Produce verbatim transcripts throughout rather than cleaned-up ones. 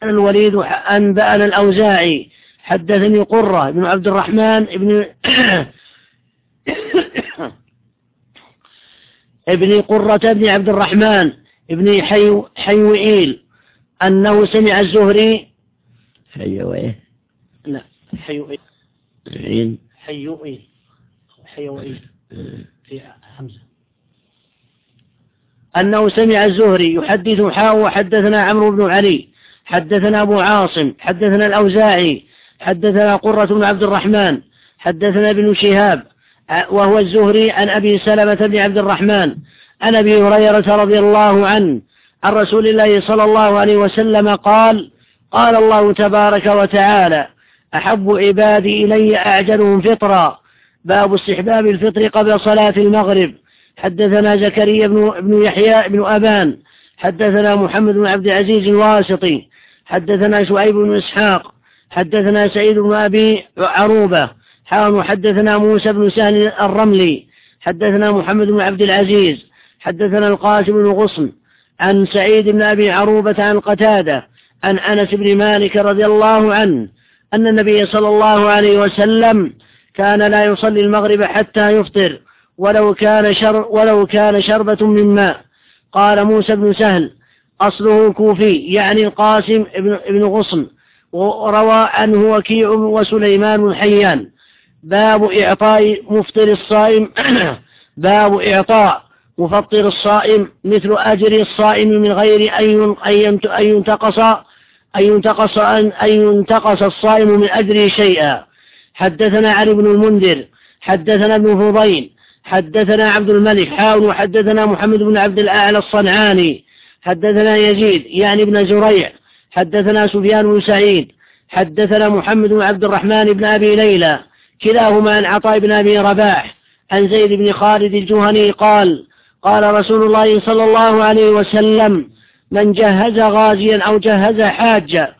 الوليد أنبأنا الأوزاعي حدثني قرة بن عبد الرحمن ابن ابن قرة بن عبد الرحمن ابن حيو حيوئيل أنه سمع الزهري حيوئيل لا حيوئيل حيوئيل حيوئيل في حمزة أنه سمع الزهري يحدث حاء وحدثنا عمرو بن علي حدثنا أبو عاصم حدثنا الأوزاعي حدثنا قرة بن عبد الرحمن حدثنا ابن شهاب وهو الزهري عن أبي سلمة بن عبد الرحمن عن أبي هريرة رضي الله عنه عن رسول الله صلى الله عليه وسلم قال قال الله تبارك وتعالى أحب عبادي إلي أعجلهم فطرا باب استحباب الفطر قبل صلاة المغرب حدثنا زكريا بن, بن يحيى بن أبان حدثنا محمد بن عبد العزيز الواسطي حدثنا شعيب بن إسحاق حدثنا سعيد بن أبي عروبة حاول حدثنا موسى بن سهل الرملي حدثنا محمد بن عبد العزيز حدثنا القاسم بن غصن عن سعيد بن أبي عروبة عن قتادة عن أنس بن مالك رضي الله عنه أن النبي صلى الله عليه وسلم كان لا يصلي المغرب حتى يفطر ولو كان, شر ولو كان شربة من ماء. قال موسى بن سهل أصله كوفي يعني القاسم بن غصن وروى عنه وكيع وسليمان الحيان. باب إعطاء مفطر الصائم باب إعطاء مفطر الصائم مثل أجر الصائم من غير أن ينتقص أن ينتقص أن ينتقص الصائم من أجره شيئا. حدثنا علي بن المنذر حدثنا ابن فضيل حدثنا عبد الملك حاول وحدثنا محمد بن عبد الأعلى الصنعاني حدثنا يزيد يعني ابن زريع حدثنا سفيان بن سعيد حدثنا محمد بن عبد الرحمن بن أبي ليلى كلاهما عن عطاء بن أبي رباح عن زيد بن خالد الجهني قال قال رسول الله صلى الله عليه وسلم من جهز غازيا أو جهز حاجا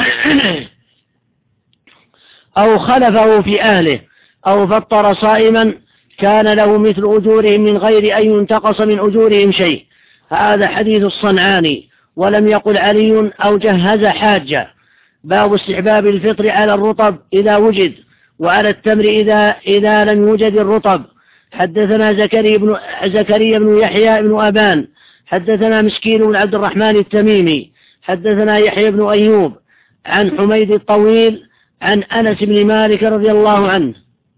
أو خلفه في أهله أو فطر صائما كان له مثل أجورهم من غير أن ينتقص من أجورهم شيء. هذا حديث الصنعاني ولم يقل علي أو جهز حاجة. باب استحباب الفطر على الرطب إذا وجد وعلى التمر إذا, إذا لم يوجد الرطب. حدثنا زكريا بن, زكريا بن يحيى بن أبان حدثنا مسكين بن عبد الرحمن التميمي حدثنا يحيى بن أيوب عن حميد الطويل عن أنس بن مالك رضي الله عنه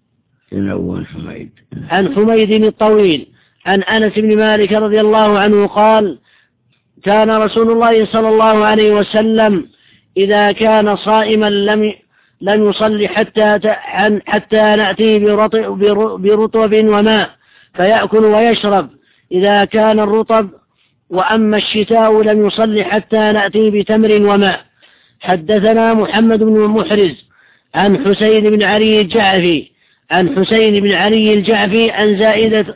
حميد. عن حميد الطويل عن أنس بن مالك رضي الله عنه قال كان رسول الله صلى الله عليه وسلم إذا كان صائما لم لم يصلي حتى حتى نأتي برطب وماء فيأكل ويشرب إذا كان الرطب وأما الشتاء لم يصلي حتى نأتي بتمر وماء. حدثنا محمد بن محرز عن حسين بن علي الجعفي عن حسين بن علي الجعفي عن زائدة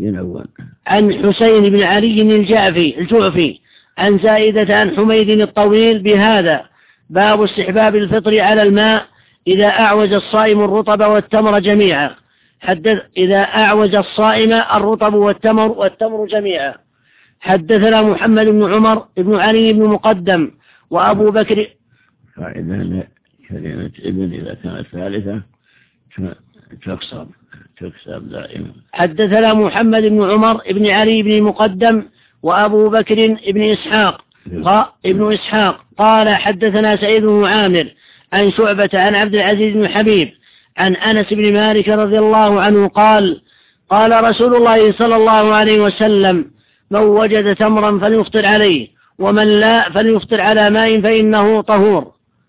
عن حسين بن علي الجعفي الجعفي عن زائدة عن حميد الطويل بهذا. باب استحباب الفطر على الماء إذا أعوز الصائم الرطب والتمر جميعا. حدث إذا أعوز الصائم الرطب والتمر والتمر جميعا. حدثنا محمد بن عمر بن علي بن مقدم وأبو بكر. فإذا كلمة ابن إذا كانت ثالثة تكسب تكسب دائما. حدثنا محمد بن عمر بن علي بن مقدم وأبو بكر بن إسحاق ابن إسحاق قال حدثنا سعيد بن عامر عن شعبة عن عبد العزيز بن حبيب عن أنس بن مالك رضي الله عنه قال قال رسول الله صلى الله عليه وسلم من وجد تمرا فليفطر عليه ومن لا فليفطر على ماء فإنه طهور.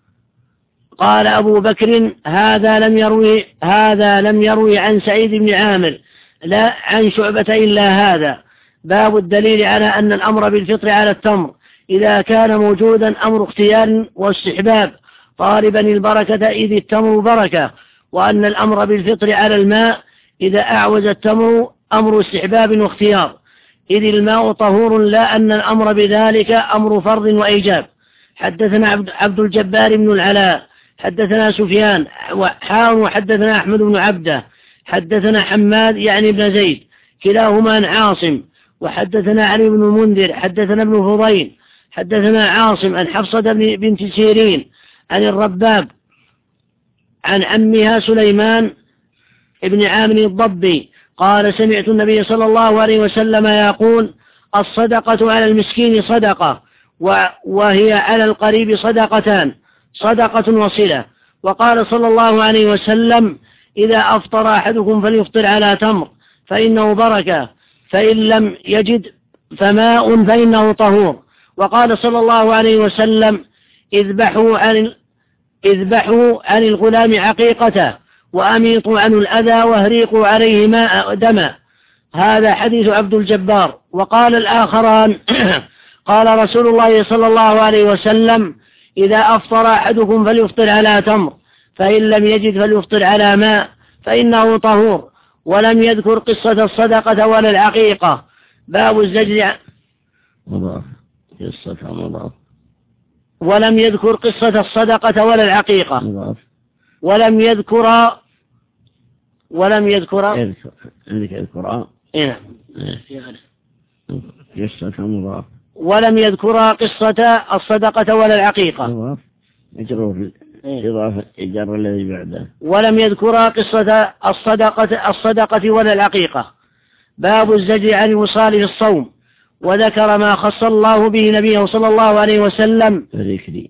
قال أبو بكر هذا لم يروي هذا لم يروي عن سعيد بن عامر لا عن شعبة إلا هذا. باب الدليل على أن الأمر بالفطر على التمر إذا كان موجودا أمر اختيار واستحباب طالبا البركة إذ التمر بركة، وأن الأمر بالفطر على الماء إذا أعوز التمر أمر استحباب واختيار إذ الماء طهور لا أن الأمر بذلك أمر فرض وإيجاب. حدثنا عبد الجبار بن العلاء حدثنا سفيان وحاول وحدثنا أحمد بن عبده حدثنا حماد يعني ابن زيد كلاهما عن عاصم وحدثنا علي بن المنذر حدثنا ابن فضيل حدثنا عاصم عن حفصة بنت سيرين عن الرباب عن عمها سليمان ابن عامر الضبي قال سمعت النبي صلى الله عليه وسلم يقول الصدقة على المسكين صدقة وهي على القريب صدقتان صدقة وصلة. وقال صلى الله عليه وسلم إذا أفطر أحدكم فليفطر على تمر فإنه بركة فإن لم يجد فماء فإنه طهور. وقال صلى الله عليه وسلم اذبحوا عن اذبحوا عن الغلام عقيقته وأميطوا عنه الأذى واهريقوا عليه ماء دما. هذا حديث عبد الجبار. وقال الآخران قال رسول الله صلى الله عليه وسلم إذا أفطر أحدكم فليفطر على تمر فإن لم يجد فليفطر على ماء فإنه طهور. ولم يذكر قصة الصدقة ولا العقيقة. باب الزجر مضاف قصة مضاف ولم يذكر قصة الصدقة ولا العقيقة مضاف ولم يذكر ولم يذكر عندك يذكر إيه قصة مضاف ولم يذكر قصة الصدقة ولا العقيقة مضاف مجرور إضافة إجار الذي بعده. ولم يذكر قصة الصدقة الصدقة ولا العقيقة. باب الزجر عن الوصال في الصوم. وذكر ما خص الله به نبيه صلى الله عليه وسلم وذكري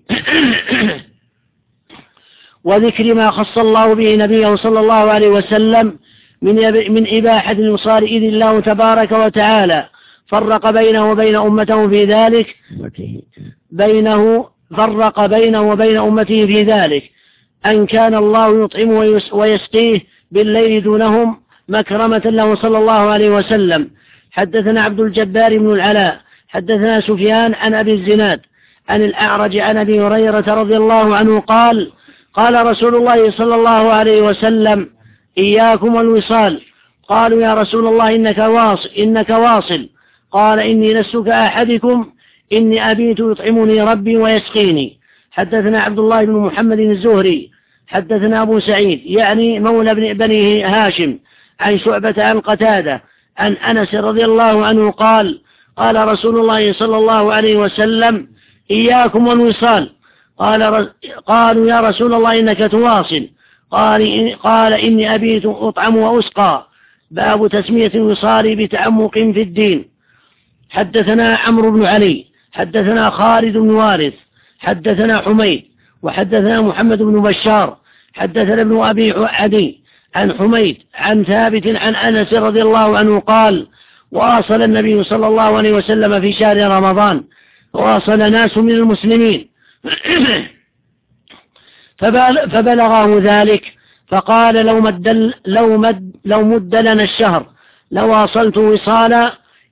وذكر ما خص الله به نبيه صلى الله عليه وسلم من من إباحة الوصال إذ الله تبارك وتعالى فرق بينه وبين أمته في ذلك بينه فرق بينه وبين أمته في ذلك أن كان الله يطعمه ويسقيه بالليل دونهم مكرمة له صلى الله عليه وسلم. حدثنا عبد الجبار بن العلاء حدثنا سفيان عن أبي الزناد عن الأعرج عن أبي هريرة رضي الله عنه قال قال رسول الله صلى الله عليه وسلم إياكم والوصال. قالوا يا رسول الله إنك واصل, إنك واصل. قال إني لست كأحدكم إني أبيت يطعمني ربي ويسقيني. حدثنا عبد الله بن محمد الزهري حدثنا أبو سعيد يعني مولى بن بني هاشم عن شعبة عن قتادة عن أنس رضي الله عنه قال قال رسول الله صلى الله عليه وسلم إياكم والوصال. قال قالوا يا رسول الله إنك تواصل. قال, قال إني أبيت أطعم وأسقى. باب تسمية الوصال بتعمق في الدين. حدثنا عمرو بن علي حدثنا خالد بن وارث حدثنا حميد وحدثنا محمد بن بشار حدثنا ابن أبي عدي عن حميد عن ثابت عن أنس رضي الله عنه قال واصل النبي صلى الله عليه وسلم في شهر رمضان واصل ناس من المسلمين فبلغه ذلك فقال لو مد, لو مد, لو مد لنا الشهر لواصلت وصالا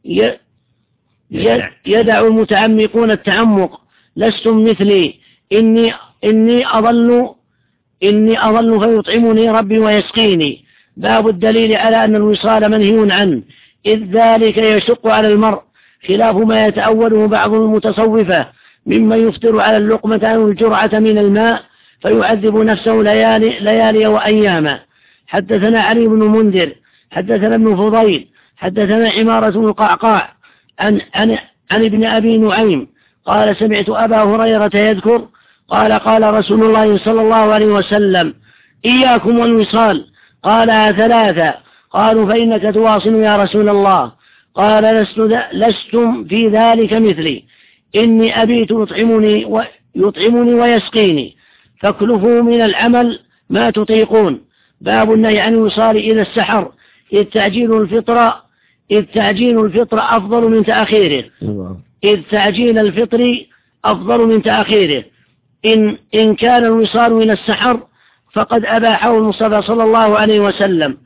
يدع المتعمقون التعمق لستم مثلي إني, إني أظل إني أظل فيطعمني ربي ويسقيني. باب الدليل على أن الوصال منهي عنه إذ ذلك يشق على المرء خلاف ما يتأوله بعض المتصوفة ممن يفطر على اللقمة أو الجرعة من الماء فيعذب نفسه ليالي, ليالي وأياما. حدثنا علي بن منذر حدثنا ابن فضيل حدثنا عمارة القعقاع عن, عن, عن ابن أبي نعيم قال سمعت أبا هريرة يذكر قال قال رسول الله صلى الله عليه وسلم إياكم والوصال. قال ثلاثة. قالوا فإنك تواصل يا رسول الله. قال لست لستم في ذلك مثلي إني أبيت يطعمني, ويطعمني ويسقيني فاكلفوا من العمل ما تطيقون. باب النهي عن الوصال إلى السحر إذ تعجيل الفطر إذ تعجيل الفطر أفضل من تأخيره إذ تعجيل الفطر أفضل من تأخيره. إن, إن كان الوصال إلى السحر فقد أباحه المصطفى صلى الله عليه وسلم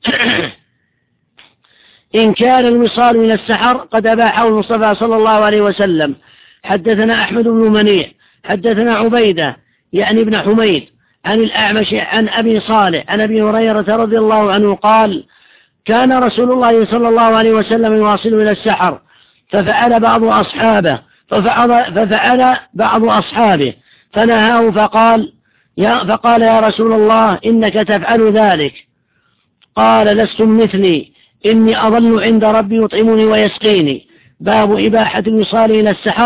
إن كان الوصال إلى السحر قد أباحه المصطفى صلى الله عليه وسلم. حدثنا أحمد بن منيع حدثنا عبيدة يعني ابن حميد عن الأعمش عن أبي صالح عن أبي هريرة رضي الله عنه قال كان رسول الله صلى الله عليه وسلم يواصل إلى السحر ففعل بعض أصحابه ففعل, ففعل بعض أصحابه فنهاه فقال يا, فقال يا رسول الله إنك تفعل ذلك. قال لستم مثلي إني أظل عند ربي يطعمني ويسقيني. باب إباحة الوصال إلى السحر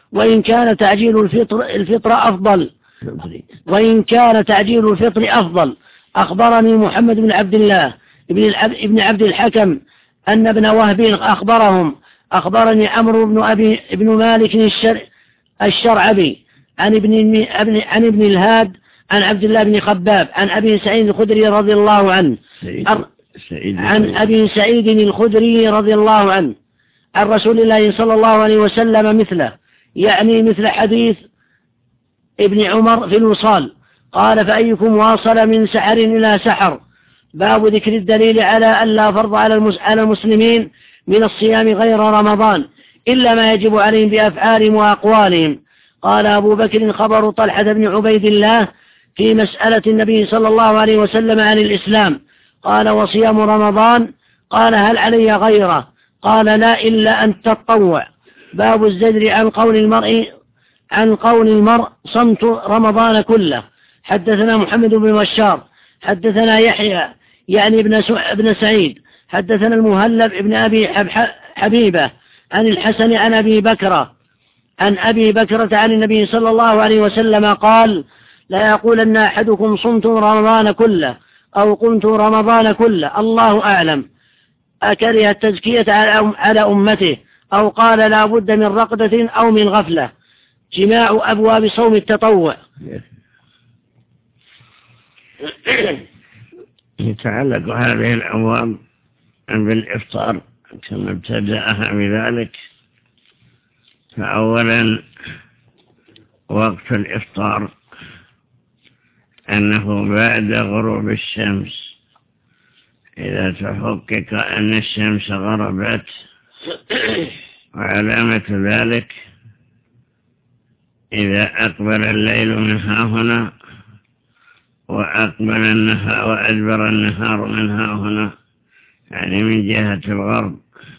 وإن كان تعجيل الفطر, الفطر أفضل وإن كان تعجيل الفطر أفضل. أخبرني محمد بن عبد الله ابن عبد الحكم أن ابن وهب أخبرهم أخبرني عمرو بن أبي ابن مالك الشر الشرعبي عن ابن عن ابن الهاد عن عبد الله بن خباب عن أبي سعيد الخدري رضي الله عنه عن أبي سعيد الخدري رضي الله عنه عن رسول الله صلى الله عليه وسلم مثله، يعني مثل حديث ابن عمر في الوصال. قال: فأيكم واصل من سحر إلى سحر. باب ذكر الدليل على أن لا فرض على المسلمين من الصيام غير رمضان إلا ما يجب عليهم بأفعالهم وأقوالهم. قال أبو بكر: خبر طلحة بن عبيد الله في مسألة النبي صلى الله عليه وسلم عن الإسلام. قال: وصيام رمضان؟ قال: هل علي غيره؟ قال: لا، إلا أن تتطوع. باب الزجر عن قول المرء عن قول المرء صمت رمضان كله. حدثنا محمد بن بشار حدثنا يحيى يعني ابن ابن سعيد حدثنا المهلب ابن أبي حبيبة عن الحسن عن أبي بكرة عن أبي بكرة عن النبي صلى الله عليه وسلم قال: لا يقولن أحدكم صمت رمضان كله أو قمت رمضان كله، الله أعلم. أكره التزكية على أمته، أو قال: لا بد من رقدة أو من غفلة. جماع أبواب صوم التطوع. يتعلق هذه الأبواب بالإفطار كما ابتدأها بذلك. فأولا وقت الإفطار أنه بعد غروب الشمس، إذا تحقق أن الشمس غربت. وعلامة ذلك إذا أقبل الليل من ها هنا وأقبل النهار وأدبر النهار من ها هنا، يعني من جهة الغرب،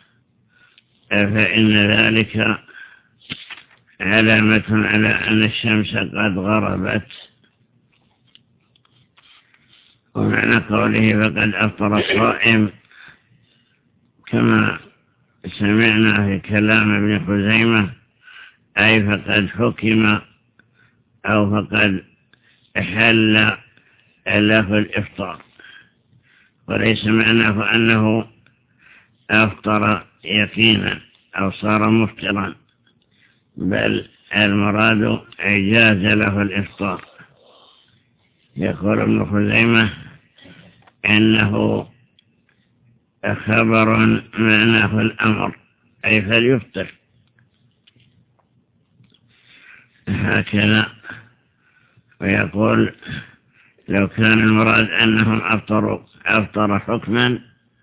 فإن ذلك علامة على أن الشمس قد غربت. ومعنى قوله فقد أفطر الصائم كما سمعنا في كلام ابن خزيمة، أي فقد حكم أو فقد حل له الإفطار، وليس معناه أنه أفطر يقينا أو صار مفطرا، بل المراد إجاز له الإفطار. يقول ابن خزيمة إنه خبر معناه الأمر، أي فليفطر. هكذا. ويقول لو كان المراد أنهم أفطروا أفطر حكما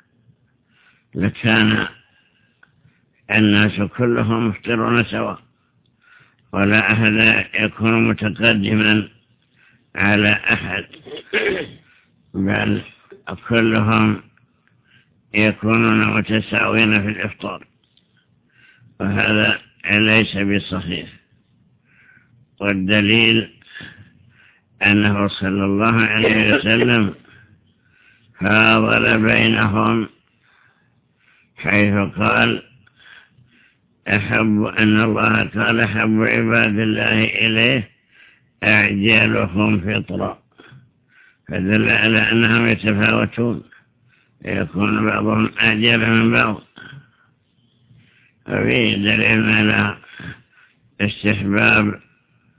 لكان الناس كلهم مفطرون سواء، ولا أحد يكون متقدما على أحد، بل كلهم يكونون متساوين في الإفطار، وهذا ليس بصحيح. والدليل أنه صلى الله عليه وسلم فاضل بينهم، حيث قال أحب أن الله قال أحب عباد الله إليه أعجلهم فطرا، فدل على أنهم يتفاوتون، يكون بعضهم أعجل من بعض. وفيه دليل على استحباب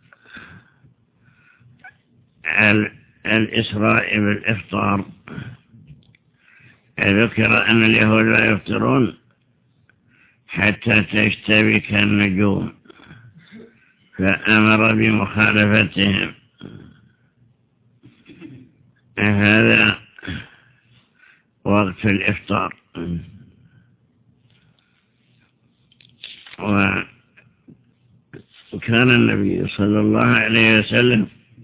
الإسراء بالإفطار. ذكر أن اليهود لا يفطرون حتى تشتبك النجوم، فأمر بمخالفتهم. هذا وقت الإفطار. وكان النبي صلى الله عليه وسلم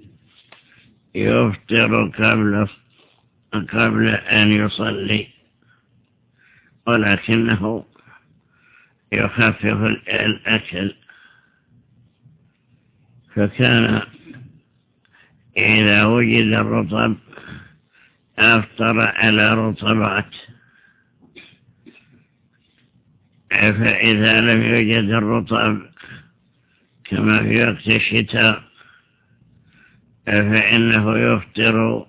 يفطر قبل قبل أن يصلي، ولكنه يخفف الأكل. فكان إذا وجد الرطب أفطر على رطبات، فإذا لم يوجد الرطب كما في وقت الشتاء فإنه يفطر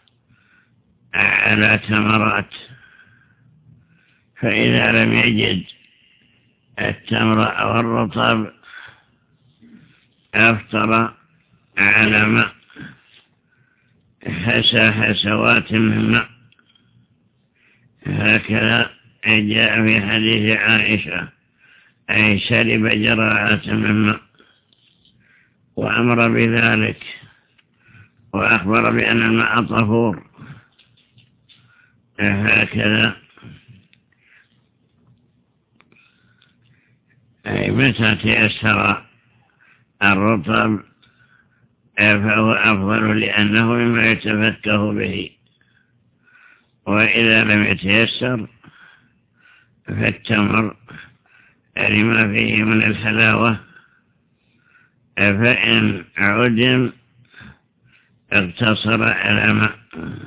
على تمرات، فإذا لم يجد التمر أو الرطب أفطر على ماء حسى حسوات من ماء. هكذا جاء في حديث عائشة أي شرب جراعة من ماء وأمر بذلك، وأخبر بأن الماء طهور. هكذا أي متى تيسر الرطب فهو أفضل لأنه مما يتفكه به، وإذا لم يتيسر فالتمر لما فيه من الحلاوة، فإن عدم اقتصر على ماء.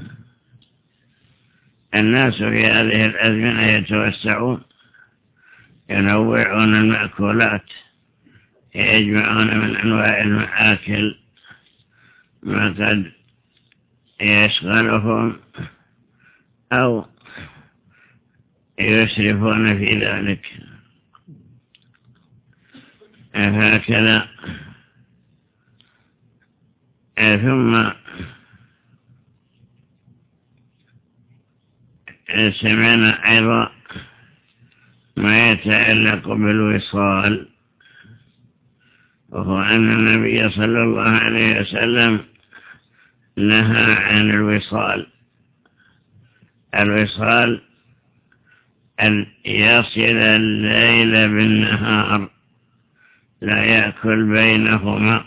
الناس في هذه الأزمنة يتوسعون، ينوعون المأكولات، يجمعون من أنواع المآكل ما قد يشغلهم أو يسرفون في ذلك. هكذا ثم سمعنا أيضا ما يتعلق بالوصال، وهو أن النبي صلى الله عليه وسلم نهى عن الوصال. الوصال أن يصل الليل بالنهار لا يأكل بينهما،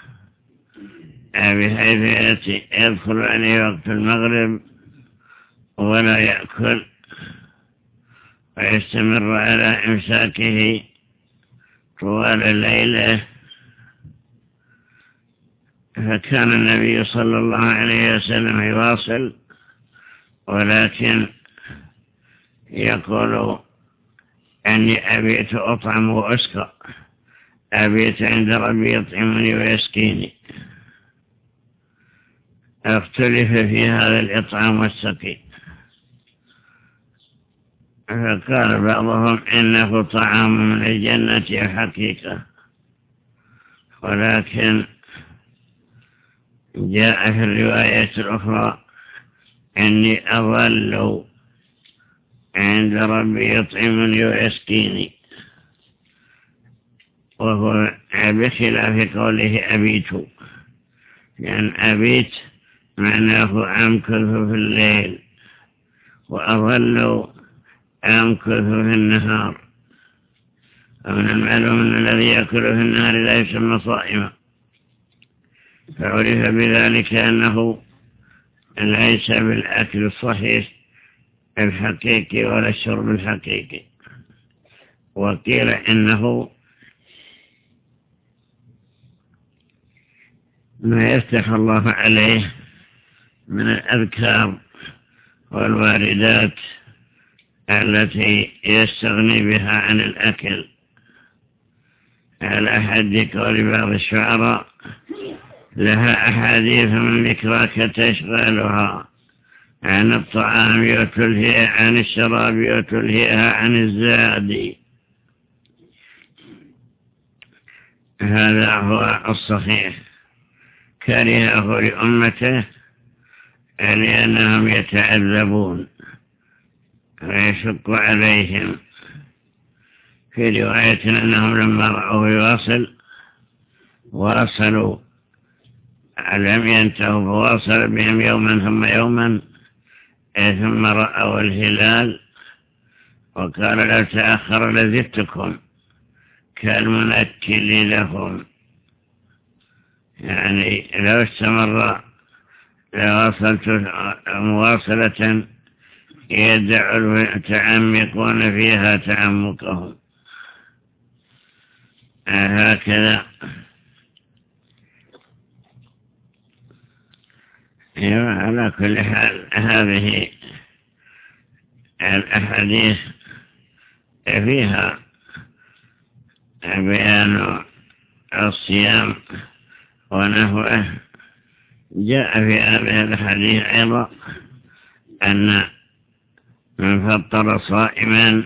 بحيث يدخل عليه وقت المغرب ولا يأكل ويستمر على إمساكه طوال الليلة. فكان النبي صلى الله عليه وسلم يواصل، ولكن يقول أني أبيت أطعم وأسقى، أبيت عند ربي يطعمني ويسقيني. اختلف في هذا الإطعام والسقي، فقال بعضهم إنه طعام من الجنة حقيقة، ولكن جاء في الرواية الأخرى إني أظل عند ربي يطعمني ويسقيني، وهو بخلاف قوله أبيت، لأن أبيت معناه أمكث في الليل، وأظل أمكث في النهار. ومن المعلوم أن الذي يأكل في النهار لا يسمى صائما، فعرف بذلك أنه ليس بالأكل الصحيح الحقيقي ولا الشرب الحقيقي. وقيل إنه ما يفتح الله عليه من الأذكار والواردات التي يستغني بها عن الأكل، على حد قول بعض الشعراء: لها أحاديث من ذكراك تشغلها عن الطعام وتلهيها عن الشراب وتلهيها عن الزاد. هذا هو الصحيح، كرهه لأمته لأنهم يتعذبون ويشق عليهم. في رواية أنهم لما رأوه يواصل واصلوا، لم ينتهوا فواصل بهم يوما ثم يوما، ثم رأوا الهلال وقال لو تأخر لزدتكم كالمنكل لهم، يعني لو استمر لواصلت مواصلة يدع المتعمقون فيها تعمقهم. هكذا على كل حال هذه الأحاديث فيها بيان الصيام ونحوه. جاء في هذا الحديث أيضا أن من فطر صائما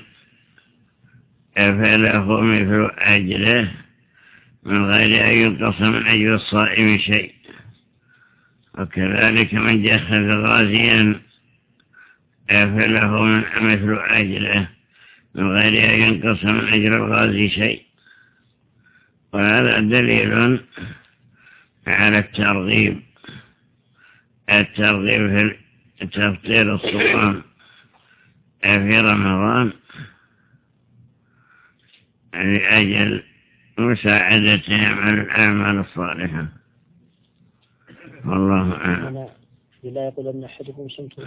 فله مثل أجره من غير أن ينقص من أجر الصائم شيء، وكذلك من جهز غازيا فله مثل أجره من غير أن ينقص من أجر الغازي شيء. وهذا دليل على الترغيب الترغيب في تفطير الصوم في رمضان لأجل مساعدتهم على الأعمال الصالحة. والله أعلم. لا يقول أن أحدكم صمت.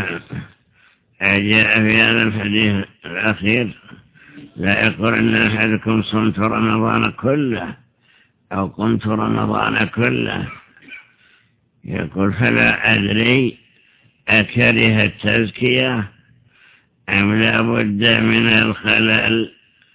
جاء في هذا الحديث الأخير لا يقول أن أحدكم صمت رمضان كله أو قمت رمضان كله، يقول فلا أدري أكره التزكية أم لا بد من الخلل.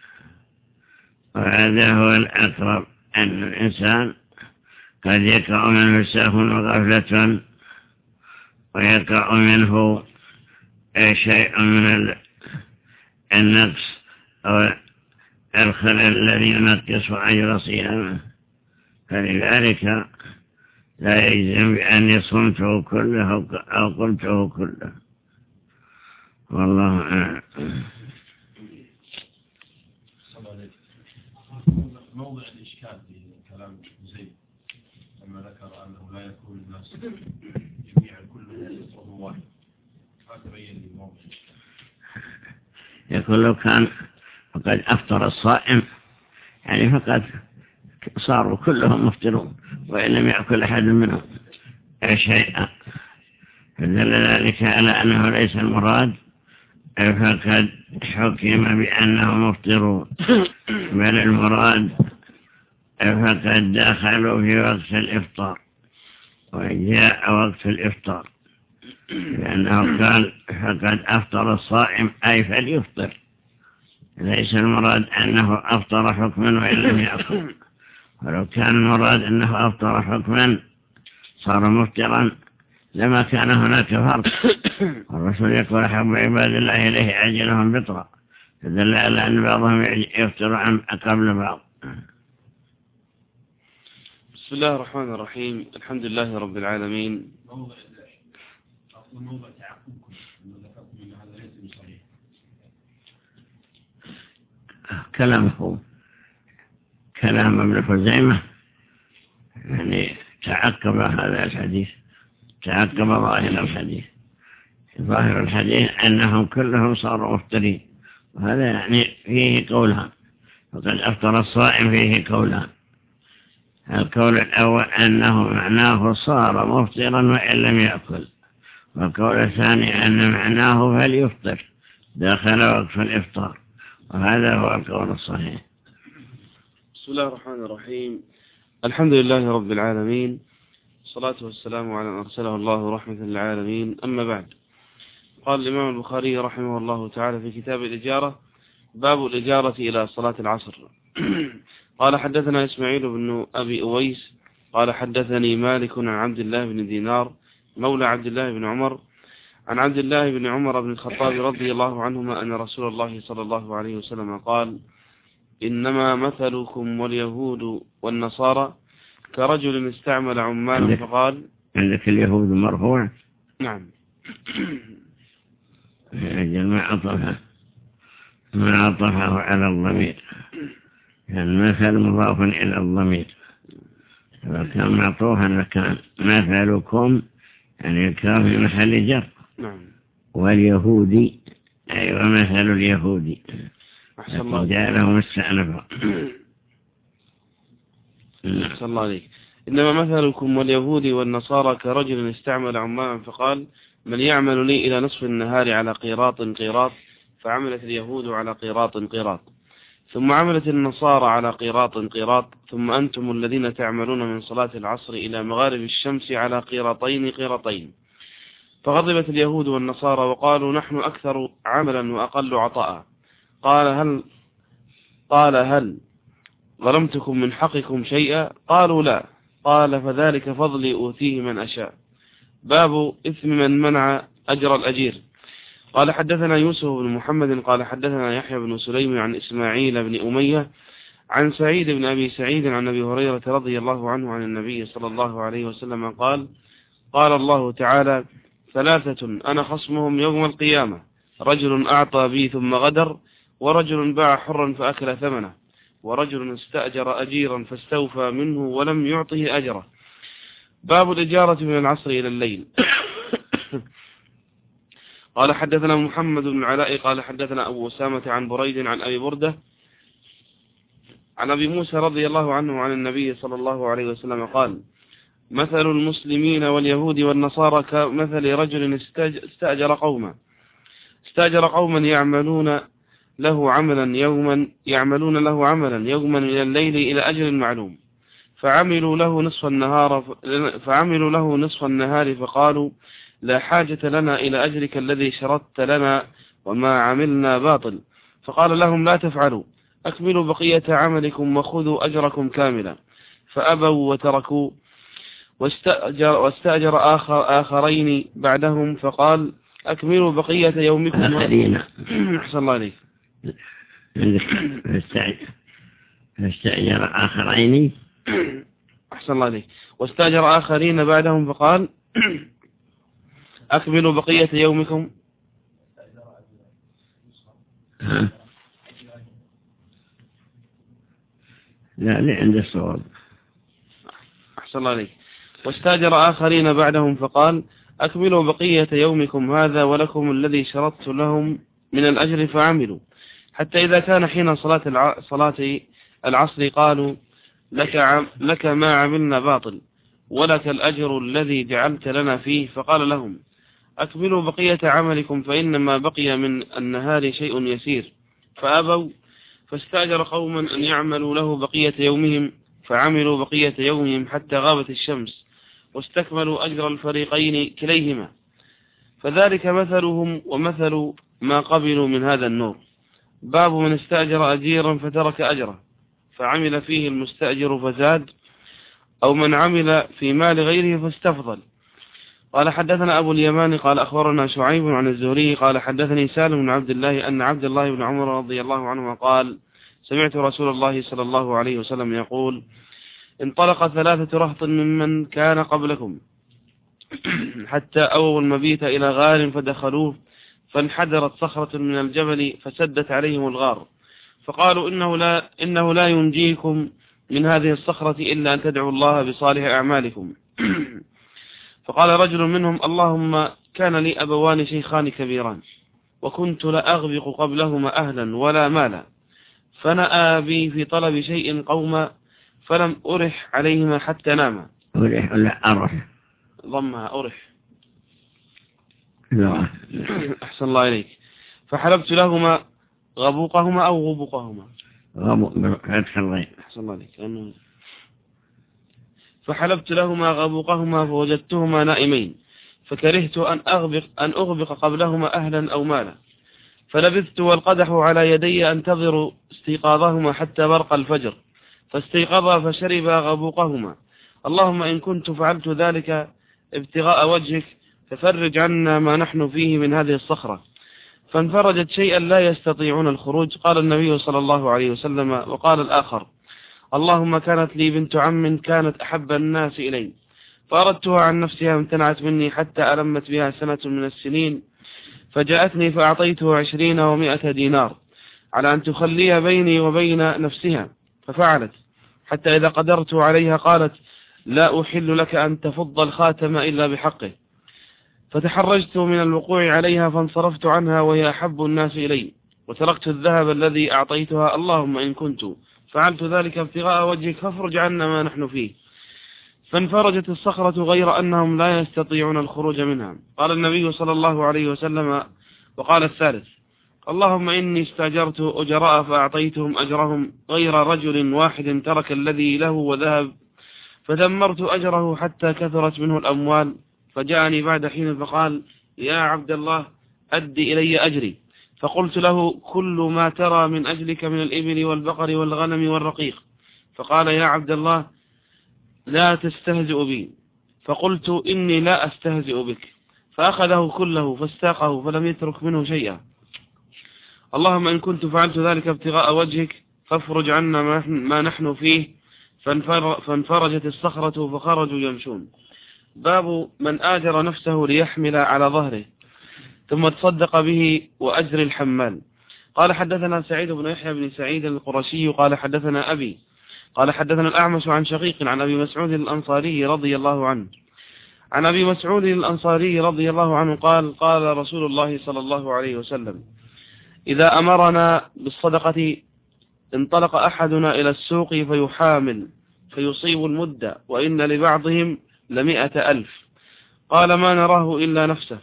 وهذا هو الأقرب، أن الإنسان قد يقع منه سهو وغفلة ويقع منه شيء من النقص أو الخلل الذي ينقص أجر صيامه، فلذلك لا يجزم بأن صمته كله أو قلته كله. والله أعلم. موضع الإشكال في كلام زيد لما ذكر أنه لا يكون الناس جميعا كلهم صوم واحد، فتبين لي الموضع. يقول لو كان فقد أفطر الصائم يعني فقد صاروا كلهم مفطرون وإن لم يأكل أحد منهم شيئا، فدل ذلك على أنه ليس المراد فقد حكم بأنه مفطرون، بل المراد فقد دخلوا في وقت الإفطار وجاء وقت الإفطار، لأنه قال فقد أفطر الصائم أي فليفطر، ليس المراد أنه أفطر حكما وإن لم يأكل. ولو كان المراد أنه أفطر حكما صار مفطرا لما كان هناك فرق. الرسول يقول أحب عباد الله إليه أجلهم بطرا، فدل على أن بعضهم يفطر عن قبل بعض. بسم الله الرحمن الرحيم. الحمد لله رب العالمين. موضع أصل موضع تعقبكم أنه ذكرتم أن هذا ليس بصحيح. كلامه كلام ابن خزيمة يعني تعقب هذا الحديث، تعقب ظاهر الحديث. ظاهر الحديث أنهم كلهم صاروا مفطرين، وهذا يعني فيه قولان، وقد أفطر الصائم فيه قولان. القول الأول أنه معناه صار مفطرا وإن لم يأكل، والقول الثاني أن معناه فليفطر داخل وقت الإفطار، وهذا هو القول الصحيح. بسم الله الرحمن الرحيم. الحمد لله رب العالمين، الصلاة والسلام على من أرسله الله رحمة للعالمين. أما بعد، قال الإمام البخاري رحمه الله تعالى في كتاب الإجارة: باب الإجارة إلى صلاة العصر. قال حدثنا إسماعيل بن أبي أويس قال حدثني مالك عن عبد الله بن دينار مولى عبد الله بن عمر عن عبد الله بن عمر بن الخطاب رضي الله عنهما أن رسول الله صلى الله عليه وسلم قال: إنما مثلكم واليهود والنصارى كرجل استعمل عمالا فقال. عندك اليهود مرفوع؟ نعم. أجل ما عطفه ما عطفه على الضمير، المثل مضاف إلى الضمير، لو كان معطوفا لكان مثلكم يعني الكاف في محل جر. نعم. واليهودي أي ومثل اليهودي أحسن الله جاء مستأنفا. أحسن الله عليك. إنما مثلكم واليهود والنصارى كرجل استعمل عمالا فقال: من يعمل لي إلى نصف النهار على قيراط قيراط، فعملت اليهود على قيراط قيراط، ثم عملت النصارى على قيراط قيراط، ثم أنتم الذين تعملون من صلاة العصر إلى مغارب الشمس على قيراطين قيراطين. فغضبت اليهود والنصارى وقالوا: نحن أكثر عملا وأقل عطاء. قال هل قال هل ظلمتكم من حقكم شيئا؟ قالوا لا. قال فذلك فضلي أوتيه من أشاء. باب إثم من منع أجر الأجير. قال حدثنا يوسف بن محمد قال حدثنا يحيى بن سليم عن إسماعيل بن أمية عن سعيد بن أبي سعيد عن أبي هريرة رضي الله عنه عن النبي صلى الله عليه وسلم قال قال الله تعالى ثلاثة أنا خصمهم يوم القيامة: رجل أعطى بي ثم غدر، ورجل باع حرا فأكل ثمنه، ورجل استأجر أجيرا فاستوفى منه ولم يعطه أجره. باب الإجارة من العصر إلى الليل. قال حدثنا محمد بن العلاء قال حدثنا أبو أسامة عن بريد عن أبي بردة عن أبي موسى رضي الله عنه عن النبي صلى الله عليه وسلم قال مثل المسلمين واليهود والنصارى كمثل رجل استأجر قوما استأجر قوما يعملون له عملا يوما يعملون له عملا يوما من الليل إلى أجل معلوم، فعملوا له نصف النهار فعملوا له نصف النهار فقالوا لا حاجة لنا إلى أجرك الذي شرطت لنا وما عملنا باطل. فقال لهم لا تفعلوا، أكملوا بقية عملكم وخذوا أجركم كاملا. فأبوا وتركوا، واستأجر, واستأجر آخر آخرين بعدهم فقال أكملوا بقية يومكم. آخرين. أحسن الله عليك. فاستأجر آخرين. أحسن الله عليك. واستأجر آخرين بعدهم فقال أكملوا بقية يومكم. ها؟ لا لا عند الصواب. أحسن الله عليك. واستأجر آخرين بعدهم فقال أكملوا بقية يومكم هذا ولكم الذي شرطت لهم من الأجر فعملوا، حتى إذا كان حين صلاة الع... صلاة العصر قالوا لك, عم... لك ما عملنا باطل ولك الأجر الذي جعلت لنا فيه. فقال لهم أكملوا بقية عملكم فإنما بقي من النهار شيء يسير. فأبوا، فاستأجر قوما أن يعملوا له بقية يومهم فعملوا بقية يومهم حتى غابت الشمس واستكملوا أجر الفريقين كليهما. فذلك مثلهم ومثل ما قبلوا من هذا النور. باب من استأجر أجيرا فترك أجره فعمل فيه المستأجر فزاد، أو من عمل في مال غيره فاستفضل. قال حدثنا أبو اليمان قال أخبرنا شعيب عن الزهري قال حدثني سالم بن عبد الله أن عبد الله بن عمر رضي الله عنه قال سمعت رسول الله صلى الله عليه وسلم يقول انطلق ثلاثة رهط ممن كان قبلكم حتى أووا المبيت إلى غار فدخلوه فانحدرت صخرة من الجبل فسدت عليهم الغار، فقالوا إنه لا, إنه لا ينجيكم من هذه الصخرة إلا أن تدعوا الله بصالح أعمالكم. فقال رجل منهم اللهم كان لي أبوان شيخان كبيران وكنت لا أغبق قبلهما أهلا ولا مالا، فنأى بي في طلب شيء قوما فلم أرح عليهما حتى ناما. أرح ولا أرح؟ ضمها أرح. لا. أحسن الله إليك. فحلبت لهما غبوقهما أو غبوقهما. غبوق فتح الغين. أحسن الله إليك. أنه فحلبت لهما غبوقهما فوجدتهما نائمين فكرهت أن أغبق, أن أغبق قبلهما أهلا أو مالا، فلبثت والقدح على يدي أنتظر استيقاظهما حتى برق الفجر، فاستيقظا فشربا غبوقهما. اللهم إن كنت فعلت ذلك ابتغاء وجهك ففرج عنا ما نحن فيه من هذه الصخرة. فانفرجت شيئا لا يستطيعون الخروج. قال النبي صلى الله عليه وسلم وقال الآخر اللهم كانت لي بنت عم كانت أحب الناس إلي فأردتها عن نفسها امتنعت مني حتى ألمت بها سنة من السنين، فجاءتني فأعطيته عشرين ومائة دينار على أن تخليها بيني وبين نفسها، ففعلت حتى إذا قدرت عليها قالت لا أحل لك أن تفض الخاتم إلا بحقه، فتحرجت من الوقوع عليها فانصرفت عنها وهي أحب الناس إلي وتركت الذهب الذي أعطيتها. اللهم إن كنت فعلت ذلك ابتغاء وجهك فافرج عنا ما نحن فيه. فانفرجت الصخرة غير أنهم لا يستطيعون الخروج منها. قال النبي صلى الله عليه وسلم وقال الثالث اللهم إني استأجرت أجراء فأعطيتهم أجرهم غير رجل واحد ترك الذي له وذهب، فدمرت أجره حتى كثرت منه الأموال، فجاءني بعد حين فقال يا عبد الله أد إلي أجري، فقلت له كل ما ترى من أجلك من الإبل والبقر والغنم والرقيق، فقال يا عبد الله لا تستهزئ بي، فقلت إني لا أستهزئ بك، فأخذه كله فاستاقه فلم يترك منه شيئا. اللهم إن كنت فعلت ذلك ابتغاء وجهك فافرج عنا ما نحن فيه، فانفرجت الصخرة فخرجوا يمشون. باب من آجر نفسه ليحمل على ظهره ثم تصدق به وأجر الحمال. قال حدثنا سعيد بن يحيى بن سعيد القرشي قال حدثنا أبي قال حدثنا الأعمش عن شقيق عن أبي مسعود الأنصاري رضي الله عنه عن أبي مسعود الأنصاري رضي الله عنه قال قال رسول الله صلى الله عليه وسلم إذا أمرنا بالصدقة انطلق أحدنا إلى السوق فيحامل فيصيب المدة وإن لبعضهم لمئة ألف، قال ما نراه إلا نفسه.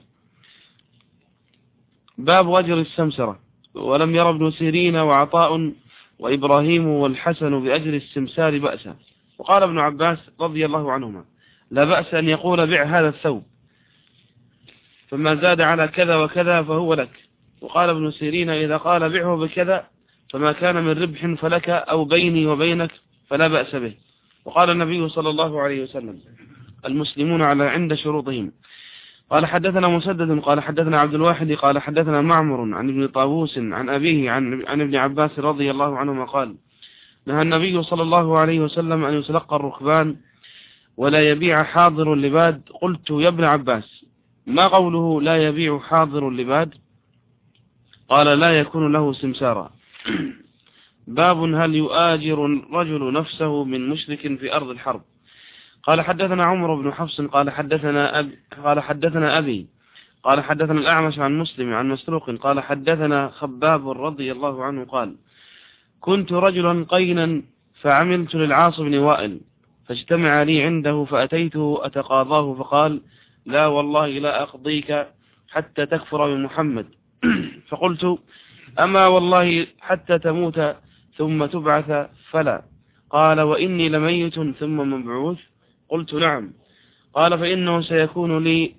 باب أجر السمسرة. ولم ير ابن سيرين وعطاء وإبراهيم والحسن بأجر السمسار بأسا. وقال ابن عباس رضي الله عنهما لا بأس أن يقول بع هذا الثوب فما زاد على كذا وكذا فهو لك. وقال ابن سيرين إذا قال بعه بكذا فما كان من ربح فلك أو بيني وبينك فلا بأس به. وقال النبي صلى الله عليه وسلم المسلمون على عند شروطهم. قال حدثنا مسدد قال حدثنا عبد الواحد قال حدثنا معمر عن ابن طاووس عن أبيه عن, عن ابن عباس رضي الله عنهما قال نهى النبي صلى الله عليه وسلم أن يتلقى الركبان ولا يبيع حاضر اللباد. قلت يا ابن عباس ما قوله لا يبيع حاضر اللباد؟ قال لا يكون له سمسارا. باب هل يؤاجر الرجل نفسه من مشرك في أرض الحرب. قال حدثنا عمر بن حفص قال حدثنا أبي قال حدثنا أبي قال حدثنا الأعمش عن مسلم عن مسروق قال حدثنا خباب رضي الله عنه قال كنت رجلا قينا فعملت للعاص بن وائل فاجتمع لي عنده فأتيته أتقاضاه فقال لا والله لا أقضيك حتى تكفر بمحمد. فقلت أما والله حتى تموت ثم تبعث فلا. قال وإني لميت ثم مبعوث. قلت نعم. قال فإنه سيكون لي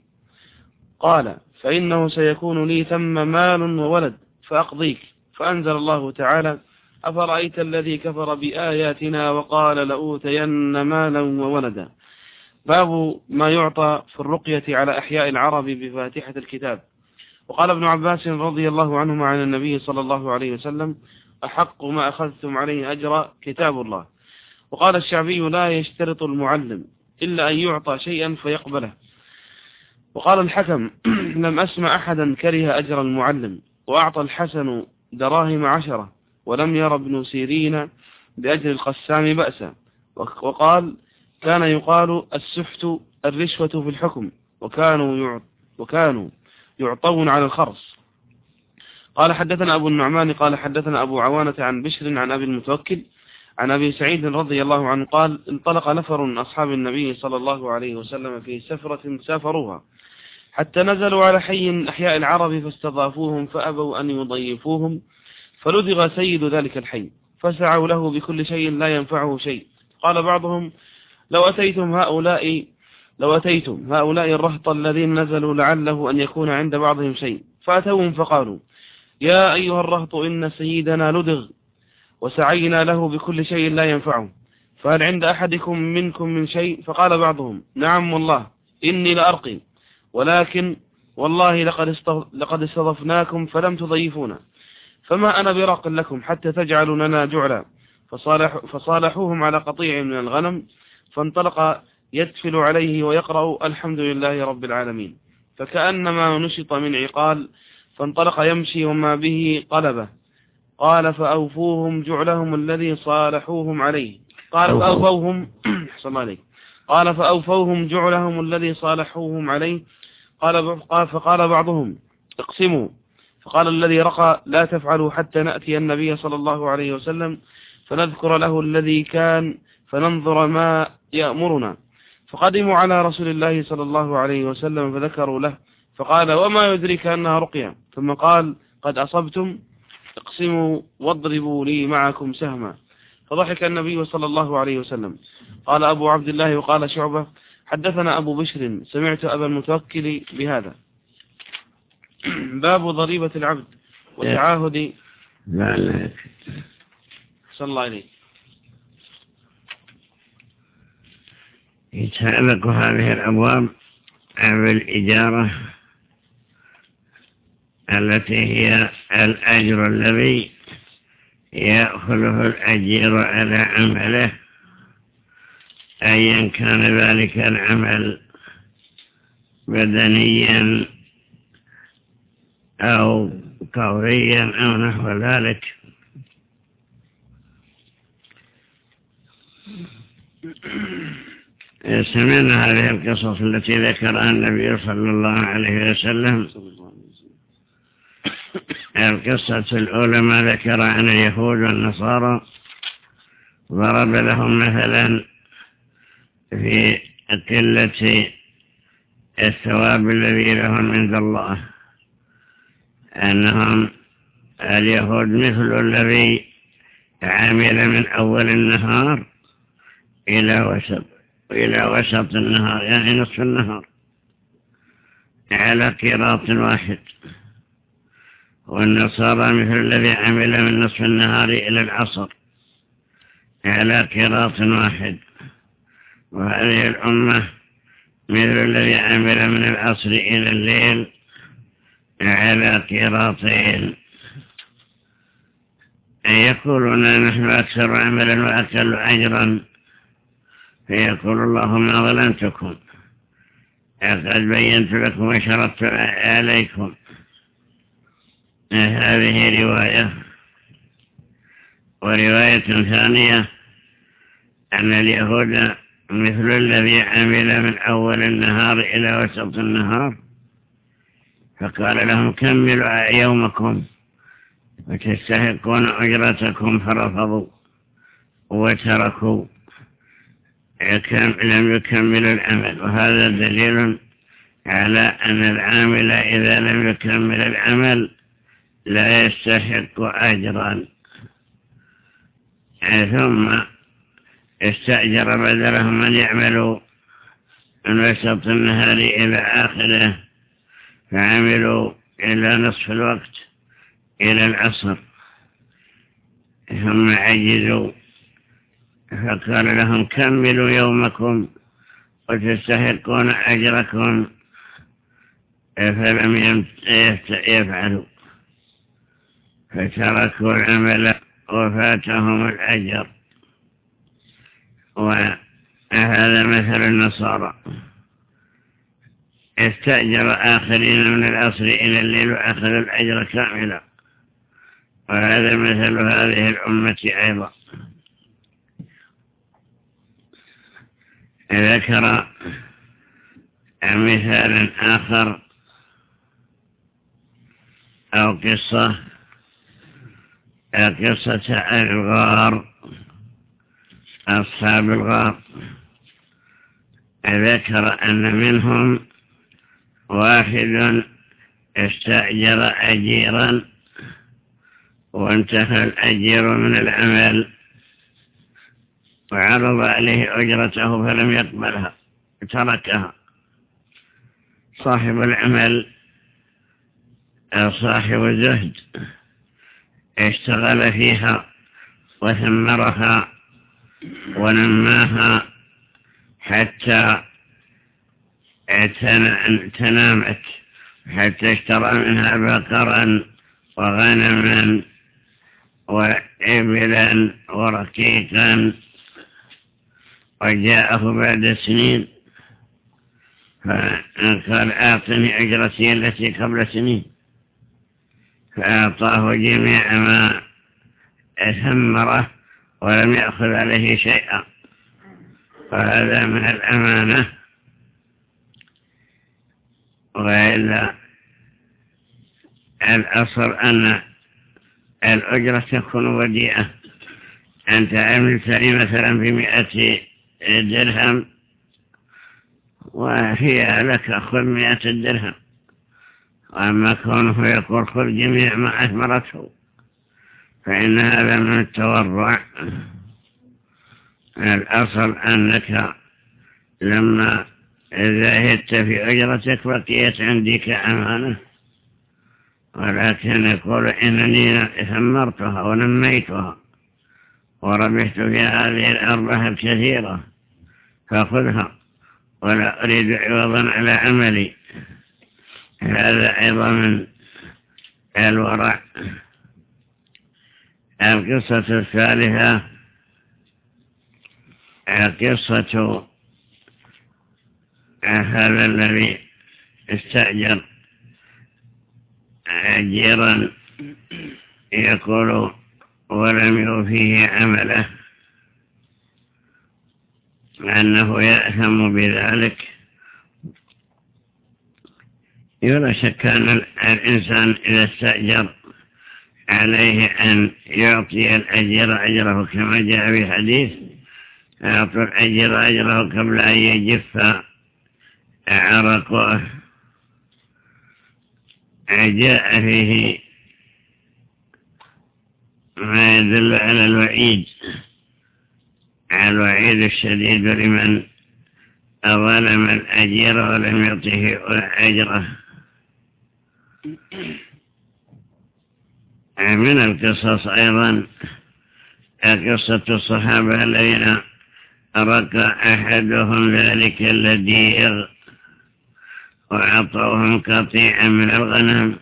قال فإنه سيكون لي ثم مال وولد فأقضيك. فأنزل الله تعالى أفرأيت الذي كفر بآياتنا وقال لأوتين مالا وولدا. باب ما يعطى في الرقية على أحياء العرب بفاتحة الكتاب. وقال ابن عباس رضي الله عنهما عن النبي صلى الله عليه وسلم أحق ما أخذتم عليه أجر كتاب الله. وقال الشعبي لا يشترط المعلم إلا أن يعطى شيئا فيقبله. وقال الحكم لم أسمع أحدا كره أجر المعلم. وأعطى الحسن دراهم عشرة ولم ير ابن سيرين بأجر القسام بأسا. وقال كان يقال السحت الرشوة في الحكم وكانوا يعط وكانوا يعطون على الخرص. قال حدثنا أبو النعمان قال حدثنا أبو عوانة عن بشر عن أبي المتوكل عن أبي سعيد رضي الله عنه قال انطلق نفر من أصحاب النبي صلى الله عليه وسلم في سفرة سافروها حتى نزلوا على حي أحياء العرب فاستضافوهم فأبوا أن يضيفوهم فلدغ سيد ذلك الحي فسعوا له بكل شيء لا ينفعه شيء. قال بعضهم لو أتيتم هؤلاء لو أتيتم هؤلاء الرهط الذين نزلوا لعله أن يكون عند بعضهم شيء. فأتوهم فقالوا يا أيها الرهط إن سيدنا لدغ وسعينا له بكل شيء لا ينفعه فهل عند أحدكم منكم من شيء؟ فقال بعضهم نعم والله إني لأرقي ولكن والله لقد استضفناكم فلم تضيفونا فما أنا براق لكم حتى تجعلوا لنا جعلا. فصالح فصالحوهم على قطيع من الغنم فانطلق يتفل عليه ويقرأ الحمد لله رب العالمين فكأنما نشط من عقال فانطلق يمشي وما به قلبه. قال فأوفوهم جعلهم الذي صالحوهم عليه. قال فأوفوهم عليه. قال فأوفوهم جعلهم الذي صالحوهم عليه. قال فقال بعضهم اقسموا. فقال الذي رقى لا تفعلوا حتى نأتي النبي صلى الله عليه وسلم فنذكر له الذي كان فننظر ما يأمرنا. فقدموا على رسول الله صلى الله عليه وسلم فذكروا له فقال وما يدرك أنها رقية. ثم قال قد أصبتم اقسموا واضربوا لي معكم سهما. فضحك النبي صلى الله عليه وسلم. قال أبو عبد الله وقال شعبة حدثنا أبو بشر سمعت أبا المتوكل بهذا. باب ضريبة العبد وتعاهد لا لا صلى الله عليه. يتعلق هذه الأبواب بالإجارة التي هي الأجر الذي يأخذه الأجير على عمله أيا كان ذلك العمل بدنيا أو قوريا أو نحو ذلك. سمعنا هذه القصص التي ذكرها النبي صلى الله عليه وسلم. القصة الأولى ما ذكر عن اليهود والنصارى، ضرب لهم مثلا في قلة الثواب الذي لهم عند الله، أنهم اليهود مثل الذي عمل من أول النهار إلى وسط إلى وسط النهار، يعني نصف النهار، على قيراط واحد، والنصارى مثل الذي عمل من نصف النهار إلى العصر على قيراط واحد، وهذه الأمة مثل الذي عمل من العصر إلى الليل على قيراطين. يقولون نحن أكثر عملا وأقل أجرا، فيقول اللهم ما ظلمتكم، قد بينت لكم وشرطت عليكم. هذه رواية. ورواية ثانية أن اليهود مثل الذي عمل من أول النهار إلى وسط النهار، فقال لهم كملوا يومكم وتستحقون أجرتكم، فرفضوا وتركوا، لم يكملوا العمل. وهذا دليل على أن العامل إذا لم يكمل العمل لا يستحق أجرا. ثم استأجر بدلهم أن يعملوا من وسط النهار إلى آخره، فعملوا إلى نصف الوقت إلى العصر، ثم عجزوا، فقال لهم كملوا يومكم وتستحقون أجركم، فلم يفعلوا، فتركوا العمل وفاتهم الأجر. وهذا مثل النصارى، استأجر آخرين من العصر إلى الليل وأخذ الأجر كاملا، وهذا مثل هذه الأمة أيضا. ذكر مثال آخر أو قصة قصة الغار، أصحاب الغار. ذكر أن منهم واحد استأجر أجيرا وانتهى الأجير من العمل وعرض عليه أجرته فلم يقبلها، تركها. صاحب العمل صاحب الزهد اشتغل فيها وثمرها ونماها حتى تنامت، حتى اشترى منها بقرا وغنما وإبلا ورقيقا، وجاءه بعد سنين فقال أعطني أجرتي التي قبل سنين، فأعطاه جميع ما ثمره ولم يأخذ عليه شيئا. وهذا من الأمانة. وإلا الأصل أن الأجرة تكون وديئة. أنت عملت لي مثلا بمئة درهم وهي لك خذ مئة درهم، وأما كونه يقول خذ جميع ما أثمرته فإن هذا من التورع. الأصل أنك لما زاهدت في أجرتك بقيت عندك أمانة، ولكن يقول إنني ثمرتها ونميتها وربحت في هذه الأرباح الكثيرة فخذها ولا أريد عوضا على عملي. هذا أيضا من الورع. القصة الثالثة قصة هذا الذي استأجر أجيرا يقول ولم يوفيه عمله أنه يأثم بذلك. ولا شك أن الإنسان إذا استأجر عليه أن يعطي الأجير أجره كما جاء في حديث أعطوا الأجير أجره قبل أن يجف عرقه. جاء فيه ما يدل على الوعيد الوعيد الشديد لمن ظلم الأجير ولم يعطه أجره. من القصص أيضا قصة الصحابة الذين رقى أحدهم ذلك الذي وعطوهم قطيعا من الغنم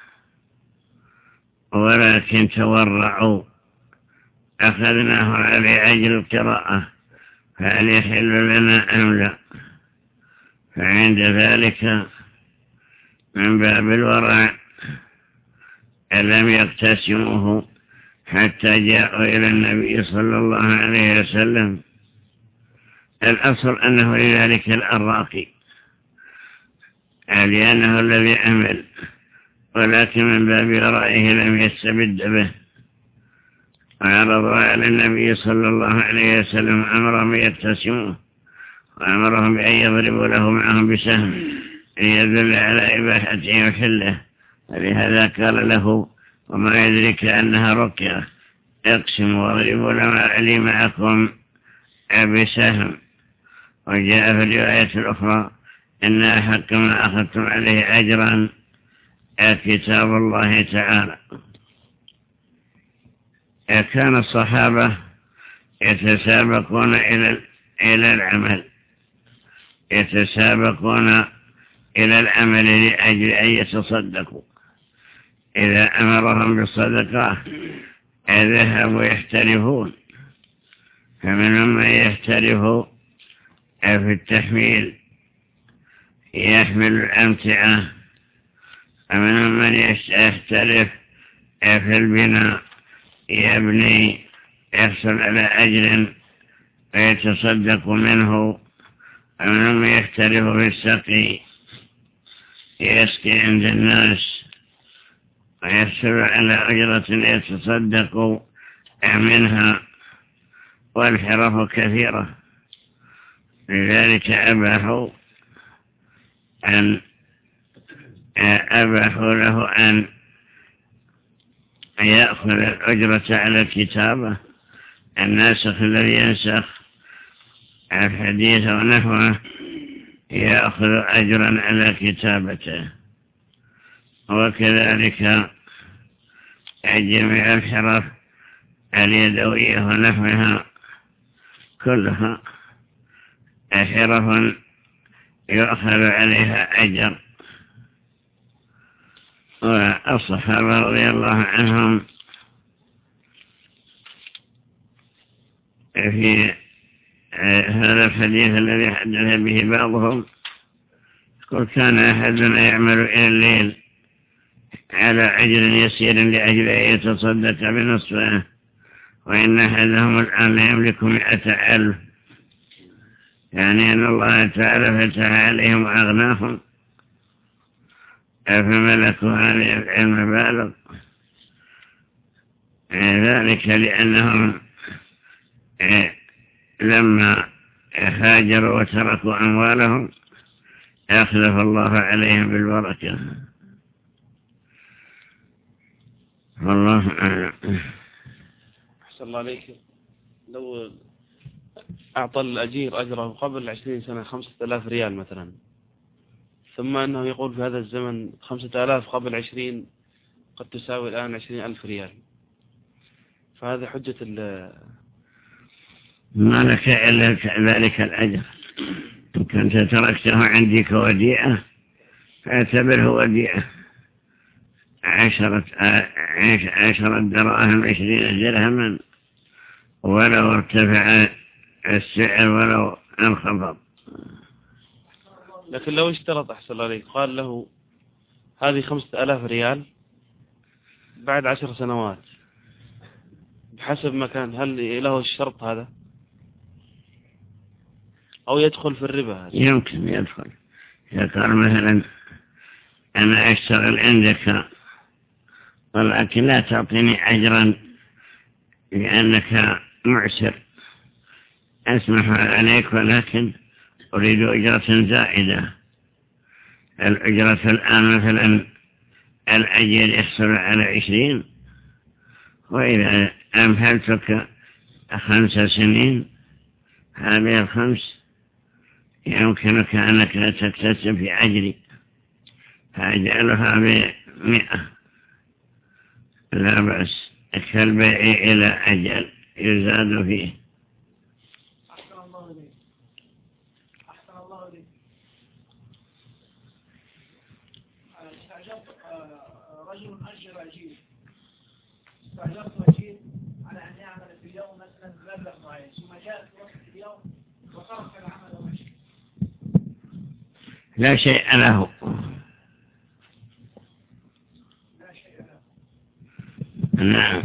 ولكن تورعوا أخذناه على أجل القراءة فهل يحل لنا أم لا؟ فعند ذلك من باب الورع لم يقتسموه حتى جاءوا إلى النبي صلى الله عليه وسلم. الأصل أنه لذلك الأراقي لأنه الذي عمل، ولكن من باب ورائه لم يستبد به. وعرضوا على النبي صلى الله عليه وسلم أمرهم يقتسموه وأمرهم بأن يضربوا له معهم بسهم يدل على إباحته وحله. ولهذا قال له وما يدرك أنها رقية اقسم واضربوا لي معكم بسهم. وجاء في الرواية الأخرى إن أحق ما أخذتم عليه أجرا كتاب الله تعالى. كان الصحابة يتسابقون إلى إلى العمل يتسابقون إلى العمل لأجل أن يتصدقوا. إذا أمرهم بالصدقة ذهبوا يحترفون، فمنهم من يحترف في التحميل يحمل الأمتعة، ومنهم من يحترف في البناء يبني يحصل على أجر ويتصدق منه، ومنهم من يحترف في السقي يسقي عند الناس ويحصل على أجرة يتصدق منها، والحرف كثيرة. لذلك أباحوا أن أباحوا له أن يأخذ الأجرة على الكتابة. الناسخ الذي ينسخ الحديث ونحوه يأخذ أجرا على كتابته. وكذلك جميع الحرف اليدوية ونحوها كلها حرف يؤخذ عليها أجر. والصحابة رضي الله عنهم في هذا الحديث الذي حدث به بعضهم قل كان أحدنا يعمل إلى الليل على أجر يسير لأجل أن يتصدق بنصفه، وإن أحدهم الآن لا يملك مئة ألف، يعني أن الله تعالى فتح عليهم وأغناهم فملكوا هذه المبالغ. ذلك لأنهم لما هاجروا وتركوا أموالهم أخلف الله عليهم بالبركة. والله أعلم. أحسن الله عليك. لو أعطى الأجير أجره قبل عشرين سنة خمسة آلاف ريال مثلا، ثم أنه يقول في هذا الزمن خمسة آلاف قبل عشرين قد تساوي الآن عشرين ألف ريال، فهذا حجة ال ما لك إلا ذلك الأجر إن كنت تركته عندي كوديعة فاعتبره وديعة عشرة, عشرة دراهم عشرين درهما ولو ارتفع السعر ولو انخفض. لكن لو اشترط أحسن عليك قال له هذه خمسة آلاف ريال بعد عشر سنوات بحسب ما كان، هل له الشرط هذا أو يدخل في الربا هذا؟ يمكن يدخل. إذا قال مثلا أنا أشتغل عندك ولكن لا تعطيني أجرا لأنك معسر، أسمح عليك ولكن أريد أجرة زائدة. الأجرة الآن مثلا الأجر يحصل على عشرين، وإذا أمهلتك خمس سنين هذه الخمس يمكنك أنك تكتسب في أجري، فأجعلها بمئة لا بأس، كالبيع إلى أجل يزاد فيه. أحسن الله إليك. أحسن الله إليك. استأجرت رجل أجر أجير، استأجرت أجير على أن يعمل في اليوم مثلا مبلغ معين، ثم جاء في وقت اليوم وترك العمل ومشي. لا شيء له. لا شيء له. نعم.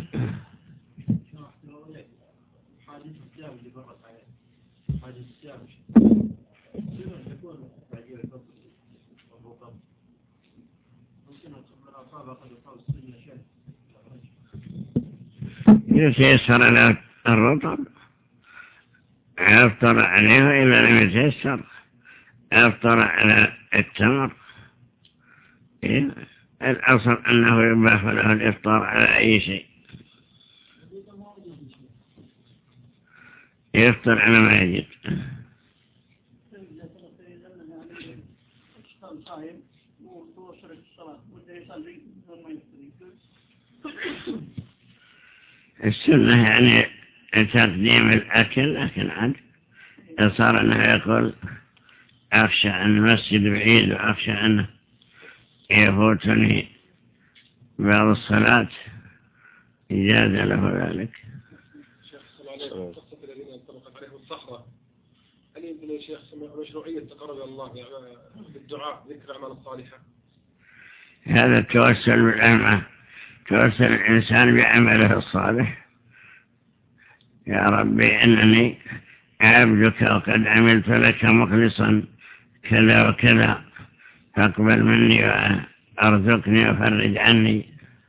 حاجة الصيام اللي برت عليه، حاجة الصيام شنو تكون تعجيل الفطر والرطب؟ ممكن من أصابة قد يصاب السنة شيء. إذا تيسر له الرطب أفطر عليه، وإذا لم يتيسر أفطر على التمر. الأصل أنه يباح له الإفطار على أي شيء، يفطر على ما يجب. السنة يعني تقديم الأكل، لكن عاد صار أنه يقول أخشى أن المسجد بعيد وأخشى أنه يفوتني بعض الصلاة، إجاز له ذلك. شيخ صلى الله عليه وسلم قصة الذين انطلقت عليهم الصخرة، هل يمكن يا شيخ مشروعية التقرب إلى الله يعني بالدعاء ذكر الأعمال الصالحة؟ هذا التوسل بالأعمال، توسل الإنسان بعمله الصالح. يا ربي إنني عبدك وقد عملت لك مخلصا كذا وكذا، فاقبل مني وارزقني وفرج عني.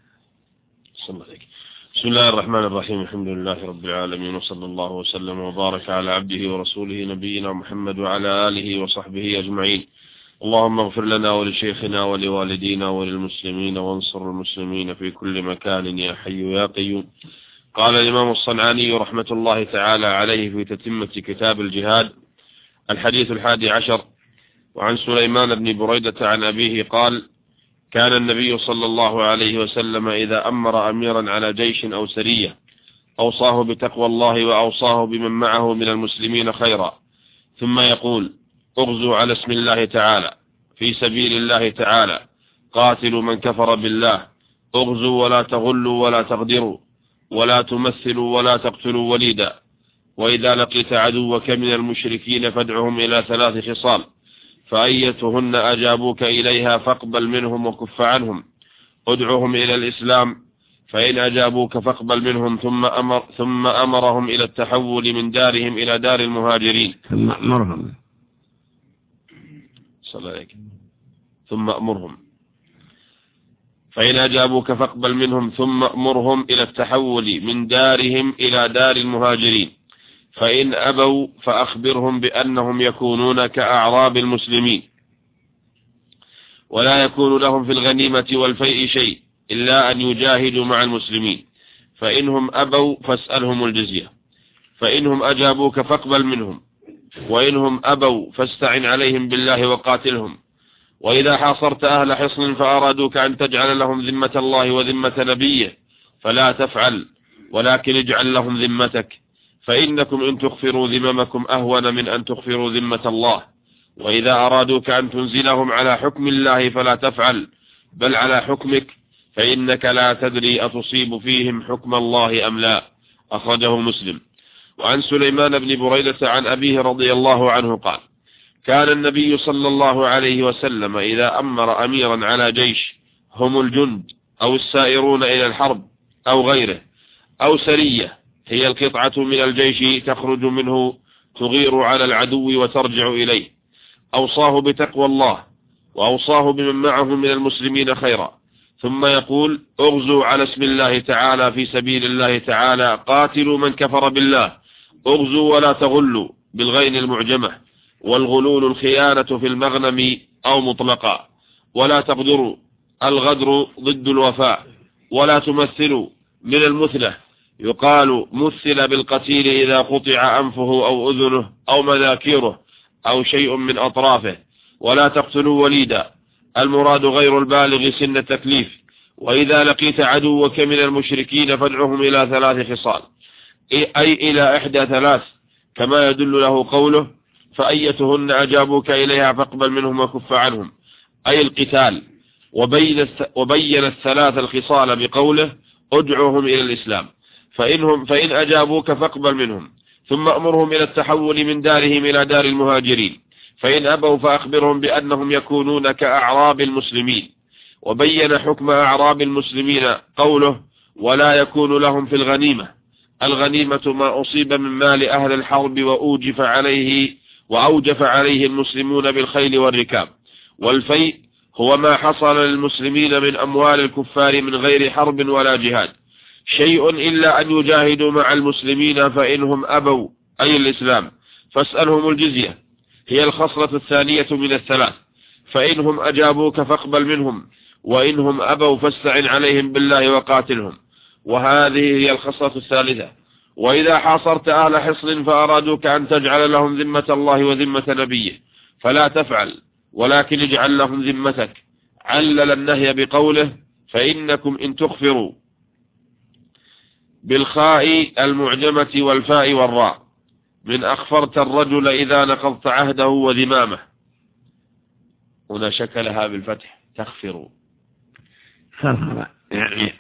بسم الله الرحمن الرحيم. الحمد لله رب العالمين، وصلى الله وسلم وبارك على عبده ورسوله نبينا محمد وعلى آله وصحبه أجمعين. اللهم اغفر لنا ولشيخنا ولوالدينا وللمسلمين وانصر المسلمين في كل مكان يا حي يا قيوم. قال الإمام الصنعاني رحمة الله تعالى عليه في تتمة كتاب الجهاد الحديث الحادي عشر: وعن سليمان بن بريدة عن أبيه قال: كان النبي صلى الله عليه وسلم إذا أمر أميرا على جيش أو سرية أوصاه بتقوى الله وأوصاه بمن معه من المسلمين خيرا، ثم يقول: اغزوا على اسم الله تعالى في سبيل الله تعالى، قاتلوا من كفر بالله، اغزوا ولا تغلوا ولا تغدروا، ولا تمثلوا ولا تقتلوا وليدا، وإذا لقيت عدوك من المشركين فادعهم إلى ثلاث خصال، فأيتهن أجابوك إليها فاقبل منهم وكف عنهم، ادعوهم إلى الإسلام، فإن أجابوك فاقبل منهم، ثم أمر ثم أمرهم إلى التحول من دارهم إلى دار المهاجرين، ثم أمرهم صلى عليك ثم أمرهم فإن أجابوك فاقبل منهم، ثم أمرهم إلى التحول من دارهم إلى دار المهاجرين، فإن أبوا فأخبرهم بأنهم يكونون كأعراب المسلمين، ولا يكون لهم في الغنيمة والفيء شيء إلا أن يجاهدوا مع المسلمين، فإنهم أبوا فاسألهم الجزية، فإنهم أجابوك فاقبل منهم، وإنهم أبوا فاستعن عليهم بالله وقاتلهم، وإذا حاصرت أهل حصن فأرادوك أن تجعل لهم ذمة الله وذمة نبيه فلا تفعل، ولكن اجعل لهم ذمتك، فإنكم إن تغفروا ذممكم أهون من أن تغفروا ذمة الله، وإذا أرادوك أن تنزلهم على حكم الله فلا تفعل بل على حكمك فإنك لا تدري أتصيب فيهم حكم الله أم لا. أخرجه مسلم. وعن سليمان بن بريدة عن أبيه رضي الله عنه قال: كان النبي صلى الله عليه وسلم إذا أمر أميرا على جيش هم الجند أو السائرون إلى الحرب أو غيره أو سرية هي القطعة من الجيش تخرج منه تغير على العدو وترجع إليه، أوصاه بتقوى الله وأوصاه بمن معه من المسلمين خيرا، ثم يقول: اغزوا على اسم الله تعالى في سبيل الله تعالى، قاتلوا من كفر بالله، اغزوا ولا تغلوا بالغين المعجمة، والغلول الخيانة في المغنم أو مطلقا، ولا تغدروا، الغدر ضد الوفاء، ولا تمثلوا من المثلة، يقال مثل بالقتيل إذا قطع أنفه أو أذنه أو مذاكيره أو شيء من أطرافه، ولا تقتلوا وليدا، المراد غير البالغ سن التكليف، وإذا لقيت عدوك من المشركين فادعهم إلى ثلاث خصال، أي إلى إحدى ثلاث، كما يدل له قوله: فأيتهن أجابوك إليها فاقبل منهم وكف عنهم، أي القتال. وبين وبين الثلاث الخصال بقوله: ادعوهم إلى الإسلام، فإنهم فإن أجابوك فاقبل منهم، ثم أمرهم إلى التحول من دارهم إلى دار المهاجرين، فإن أبوا فأخبرهم بأنهم يكونون كأعراب المسلمين. وبين حكم أعراب المسلمين قوله: ولا يكون لهم في الغنيمة، الغنيمة ما أصيب من مال أهل الحرب وأوجف عليه وأوجف عليه المسلمون بالخيل والركاب. والفيء هو ما حصل للمسلمين من أموال الكفار من غير حرب ولا جهاد، شيء إلا أن يجاهدوا مع المسلمين، فإنهم أبوا أي الإسلام فاسألهم الجزية، هي الخصلة الثانية من الثلاث، فإنهم أجابوك فاقبل منهم، وإنهم أبوا فاستعن عليهم بالله وقاتلهم، وهذه هي الخصلة الثالثة. وإذا حاصرت أهل حصن فأرادوك أن تجعل لهم ذمة الله وذمة نبيه فلا تفعل، ولكن اجعل لهم ذمتك. علل النهي بقوله: فإنكم إن تخفروا، بالخاء المعجمة والفاء والراء، من أخفرت الرجل إذا نقضت عهده وذمامه. هنا شكلها بالفتح تخفروا. خفر يعني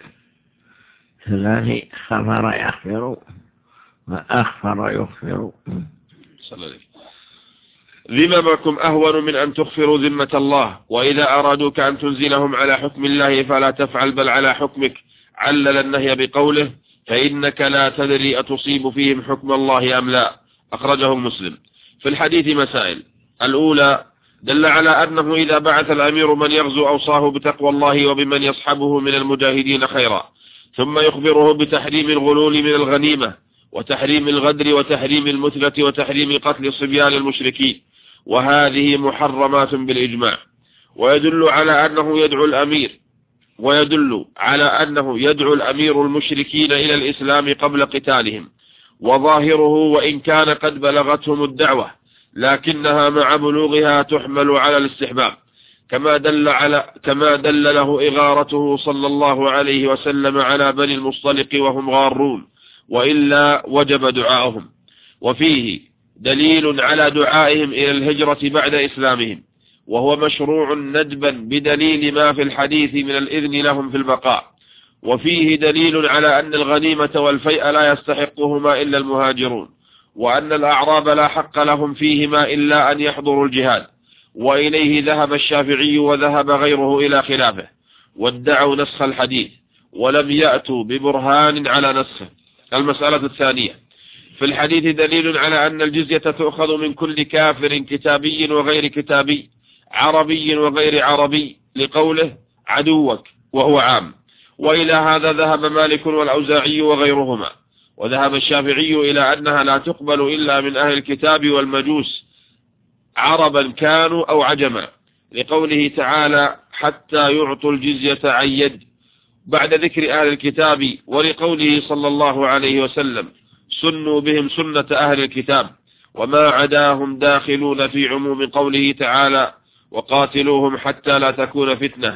ثلاثي، خفر يخفر وأخفر يخفر. صلى الله. ذممكم أهون من أن تخفروا ذمة الله، وإذا أرادوك أن تنزلهم على حكم الله فلا تفعل بل على حكمك. علل النهي بقوله: فإنك لا تدري أتصيب فيهم حكم الله أم لا. أخرجه مسلم. في الحديث مسائل. الأولى: دل على أنه إذا بعث الأمير من يغزو أوصاه بتقوى الله وبمن يصحبه من المجاهدين خيرا، ثم يخبره بتحريم الغلول من الغنيمة، وتحريم الغدر، وتحريم المثلة، وتحريم قتل صبيان المشركين، وهذه محرمات بالإجماع. ويدل على أنه يدعو الأمير ويدل على أنه يدعو الأمير المشركين إلى الإسلام قبل قتالهم، وظاهره وإن كان قد بلغتهم الدعوة لكنها مع بلوغها تحمل على الاستحباب، كما دل على كما دل له إغارته صلى الله عليه وسلم على بني المصطلق وهم غارون، وإلا وجب دعاءهم. وفيه دليل على دعائهم إلى الهجرة بعد إسلامهم، وهو مشروع ندبا بدليل ما في الحديث من الإذن لهم في البقاء. وفيه دليل على أن الغنيمة والفيء لا يستحقهما إلا المهاجرون، وأن الأعراب لا حق لهم فيهما إلا أن يحضروا الجهاد. وإليه ذهب الشافعي وذهب غيره إلى خلافه، وادعوا نسخ الحديث ولم يأتوا ببرهان على نسخه. المسألة الثانية: في الحديث دليل على أن الجزية تؤخذ من كل كافر كتابي وغير كتابي، عربي وغير عربي، لقوله عدوك وهو عام. وإلى هذا ذهب مالك والأوزاعي وغيرهما. وذهب الشافعي إلى أنها لا تقبل إلا من أهل الكتاب والمجوس، عربا كانوا أو عجما، لقوله تعالى حتى يعطوا الجزية عن يد بعد ذكر أهل الكتاب، ولقوله صلى الله عليه وسلم سنوا بهم سنة أهل الكتاب، وما عداهم داخلون في عموم قوله تعالى وقاتلوهم حتى لا تكون فتنة،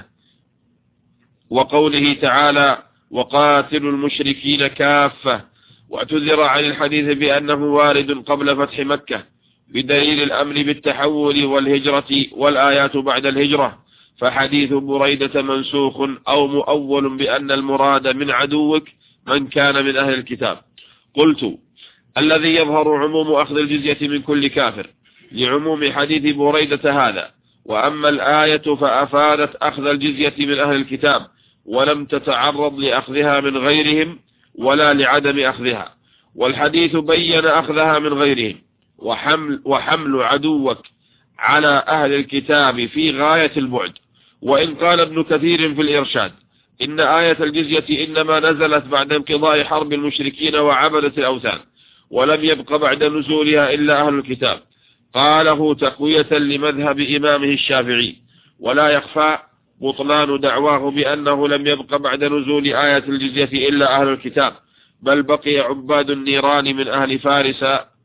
وقوله تعالى وقاتلوا المشركين كافة. واعتذر عن الحديث بأنه وارد قبل فتح مكة، بدليل الأمر بالتحول والهجرة والآيات بعد الهجرة، فحديث بريدة منسوخ أو مؤول بأن المراد من عدوك من كان من أهل الكتاب. قلت: الذي يظهر عموم أخذ الجزية من كل كافر لعموم حديث بريدة هذا، وأما الآية فأفادت أخذ الجزية من أهل الكتاب ولم تتعرض لأخذها من غيرهم ولا لعدم أخذها، والحديث بين أخذها من غيرهم، وحمل, وحمل عدوك على أهل الكتاب في غاية البعد. وإن قال ابن كثير في الإرشاد إن آية الجزية إنما نزلت بعد انقضاء حرب المشركين وعبدة الأوثان، ولم يبق بعد نزولها إلا أهل الكتاب، قاله تقوية لمذهب إمامه الشافعي، ولا يخفى بطلان دعواه بأنه لم يبق بعد نزول آية الجزية إلا أهل الكتاب، بل بقي عباد النيران من أهل فارس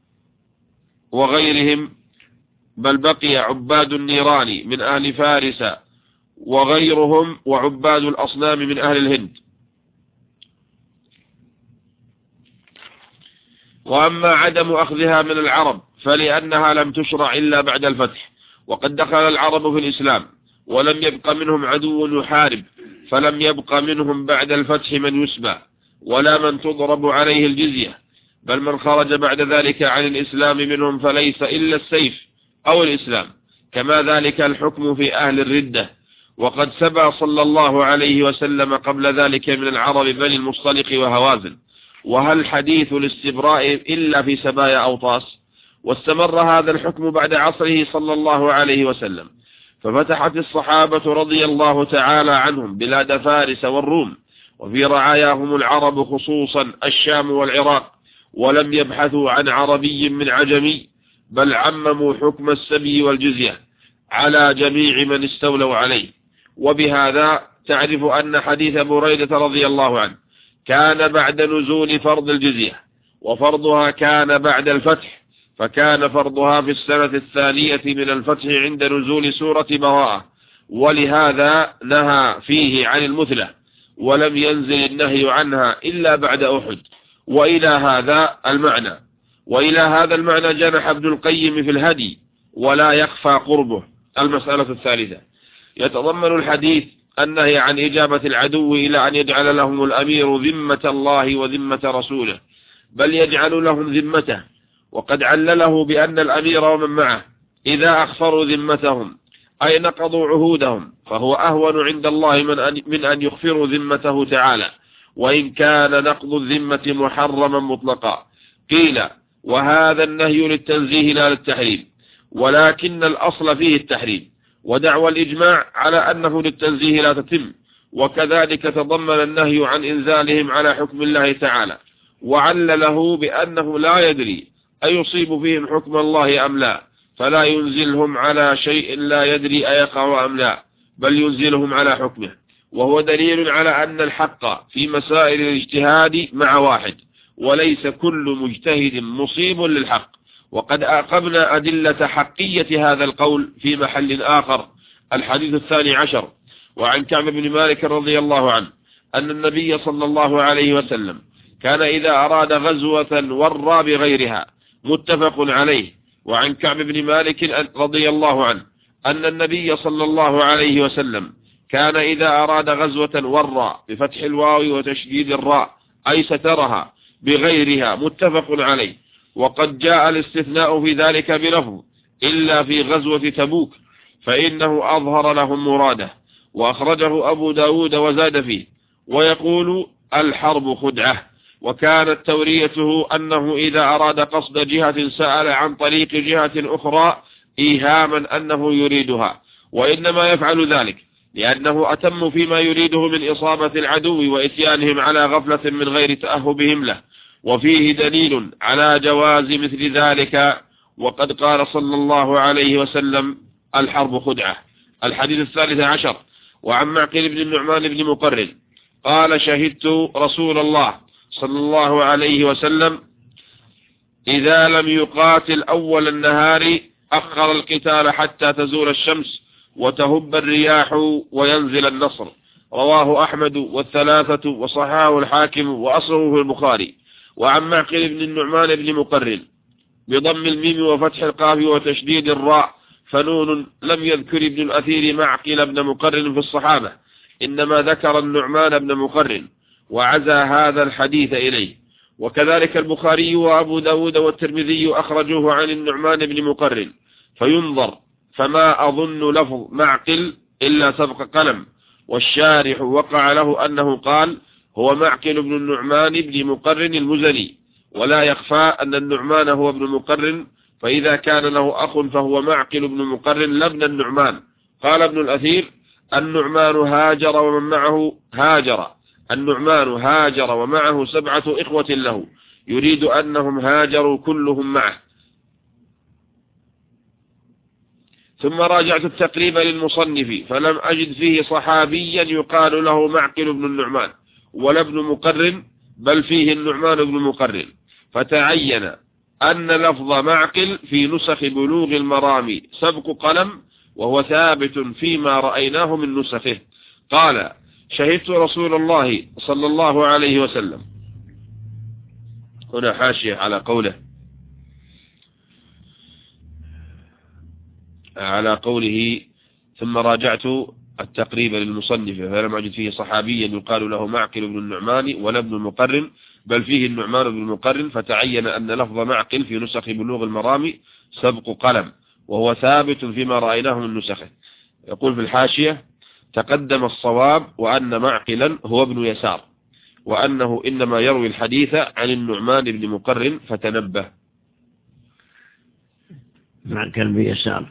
وغيرهم بل بقي عباد النيران من أهل فارس وغيرهم وعباد الأصنام من أهل الهند. وأما عدم أخذها من العرب فلأنها لم تشرع إلا بعد الفتح، وقد دخل العرب في الإسلام ولم يبق منهم عدو يحارب، فلم يبق منهم بعد الفتح من يسبى ولا من تضرب عليه الجزية، بل من خرج بعد ذلك عن الإسلام منهم فليس إلا السيف أو الإسلام، كما ذلك الحكم في أهل الردة. وقد سبى صلى الله عليه وسلم قبل ذلك من العرب بني المصطلق وهوازن، وهل حديث الاستبراء إلا في سبايا أوطاس؟ واستمر هذا الحكم بعد عصره صلى الله عليه وسلم، ففتحت الصحابة رضي الله تعالى عنهم بلاد فارس والروم، وفي رعاياهم العرب خصوصا الشام والعراق، ولم يبحثوا عن عربي من عجمي، بل عمموا حكم السبي والجزية على جميع من استولوا عليه. وبهذا تعرف أن حديث بريدة رضي الله عنه كان بعد نزول فرض الجزية، وفرضها كان بعد الفتح، فكان فرضها في السنة الثانية من الفتح عند نزول سورة براءة، ولهذا نهى فيه عن المثلة، ولم ينزل النهي عنها إلا بعد أحد. وإلى هذا المعنى وإلى هذا المعنى جنح ابن القيم في الهدي، ولا يخفى قربه. المسألة الثالثة يتضمن الحديث النهي عن إجابة العدو إلى أن يجعل لهم الأمير ذمة الله وذمة رسوله، بل يجعل لهم ذمته، وقد علله بأن الأمير ومن معه إذا أخفروا ذمتهم أي نقضوا عهودهم فهو أهون عند الله من أن, من أن يخفروا ذمته تعالى، وإن كان نقض الذمة محرما مطلقا. قيل: وهذا النهي للتنزيه لا للتحريم، ولكن الأصل فيه التحريم، ودعوى الإجماع على أنه للتنزيه لا تتم، وكذلك تضمن النهي عن إنزالهم على حكم الله تعالى، وعلله بأنه لا يدري أيصيب فيهم حكم الله أم لا، فلا ينزلهم على شيء لا يدري أيقع أم لا، بل ينزلهم على حكمه، وهو دليل على أن الحق في مسائل الاجتهاد مع واحد، وليس كل مجتهد مصيب للحق. وقد أقمنا أدلة حقية هذا القول في محل آخر. الحديث الثاني عشر، وعن كعب بن مالك رضي الله عنه أن النبي صلى الله عليه وسلم كان إذا أراد غزوة ورى بغيرها، متفق عليه. وعن كعب بن مالك رضي الله عنه أن النبي صلى الله عليه وسلم كان إذا أراد غزوة ورى بفتح الواو وتشديد الراء أي سترها بغيرها، متفق عليه. وقد جاء الاستثناء في ذلك بلفظ إلا في غزوة تبوك، فإنه أظهر لهم مراده، وأخرجه أبو داود وزاد فيه، ويقول الحرب خدعة. وكانت توريته أنه إذا أراد قصد جهة سأل عن طريق جهة أخرى إيهاما أنه يريدها، وإنما يفعل ذلك لأنه أتم فيما يريده من إصابة العدو وإتيانهم على غفلة من غير تأهبهم له، وفيه دليل على جواز مثل ذلك. وقد قال صلى الله عليه وسلم الحرب خدعة. الحديث الثالث عشر، وعن معقل بن النعمان بن مقرن قال: شهدت رسول الله صلى الله عليه وسلم إذا لم يقاتل أول النهار أخر القتال حتى تزول الشمس وتهب الرياح وينزل النصر. رواه أحمد والثلاثة وصححه الحاكم وأصله في البخاري. وعن معقل بن النعمان بن مقرن بضم الميم وفتح القاف وتشديد الراء، فنون. لم يذكر ابن الأثير معقل بن مقرن في الصحابة، إنما ذكر النعمان بن مقرن وعزى هذا الحديث إليه. وكذلك البخاري وأبو داود والترمذي أخرجوه عن النعمان بن مقرن، فينظر، فما أظن لفظ معقل إلا سبق قلم، والشارح وقع له أنه قال هو معقل بن النعمان بن مقرن المزني، ولا يخفى أن النعمان هو ابن مقرن، فإذا كان له أخ فهو معقل بن مقرن لابن النعمان. قال ابن الأثير النعمان هاجر ومن معه هاجر النعمان هاجر ومعه سبعة إخوة له، يريد أنهم هاجروا كلهم معه. ثم راجعت التقريب للمصنف فلم أجد فيه صحابيا يقال له معقل بن النعمان ولا ابن مقرن، بل فيه النعمان بن مقرن، فتعين أن لفظ معقل في نسخ بلوغ المرام سبق قلم، وهو ثابت فيما رأيناه من نسخه. قال شهدت رسول الله صلى الله عليه وسلم. هنا حاشية على قوله على قوله ثم راجعت التقريب للمصنف فلم أجد فيه صحابيا يقال له معقل بن النعمان ولا ابن مقرن، بل فيه النعمان بن مقرن، فتعين أن لفظ معقل في نسخ بلوغ المرام سبق قلم، وهو ثابت فيما رأيناه من نسخه. يقول في الحاشية تقدم الصواب وأن معقلا هو ابن يسار، وأنه إنما يروي الحديث عن النعمان بن مقرن، فتنبه. معقل بيسار.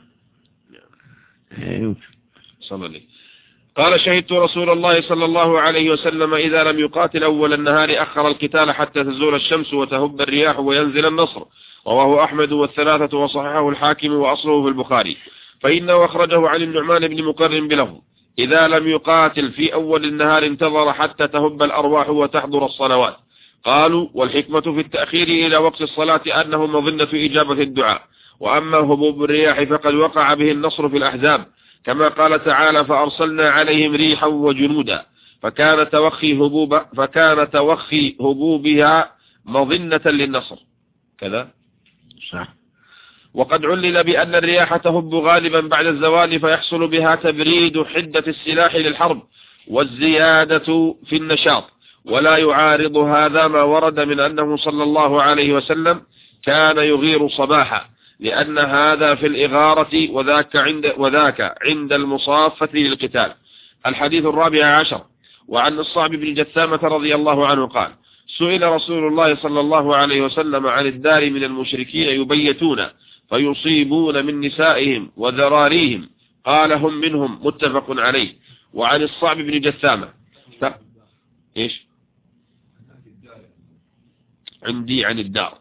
صلى الله. قال شهدت رسول الله صلى الله عليه وسلم إذا لم يقاتل أول النهار أخر القتال حتى تزول الشمس وتهب الرياح وينزل النصر. رواه أحمد والثلاثة وصححه الحاكم وأصله في البخاري. فإنه أخرجه عن النعمان بن مقرن بلفظ إذا لم يقاتل في أول النهار انتظر حتى تهب الأرواح وتحضر الصلوات. قالوا والحكمة في التأخير إلى وقت الصلاة أنه مظنة إجابة الدعاء، وأما هبوب الرياح فقد وقع به النصر في الأحزاب، كما قال تعالى فأرسلنا عليهم ريحا وجنودا، فكان توخي هبوب فكان توخي هبوبها مظنة للنصر كذا صح. وقد علل بأن الرياح تهب غالبا بعد الزوال، فيحصل بها تبريد حدة السلاح للحرب والزيادة في النشاط، ولا يعارض هذا ما ورد من أنه صلى الله عليه وسلم كان يغير صباحا، لأن هذا في الإغارة وذاك عند, وذاك عند المصافة للقتال. الحديث الرابع عشر. وعن الصعب بن جثامة رضي الله عنه قال سئل رسول الله صلى الله عليه وسلم عن الدار من المشركين يبيتون فيصيبون من نسائهم وذراريهم، قال هم منهم، متفق عليه. وعن الصعب بن جثامة ف... إيش عندي عن الدار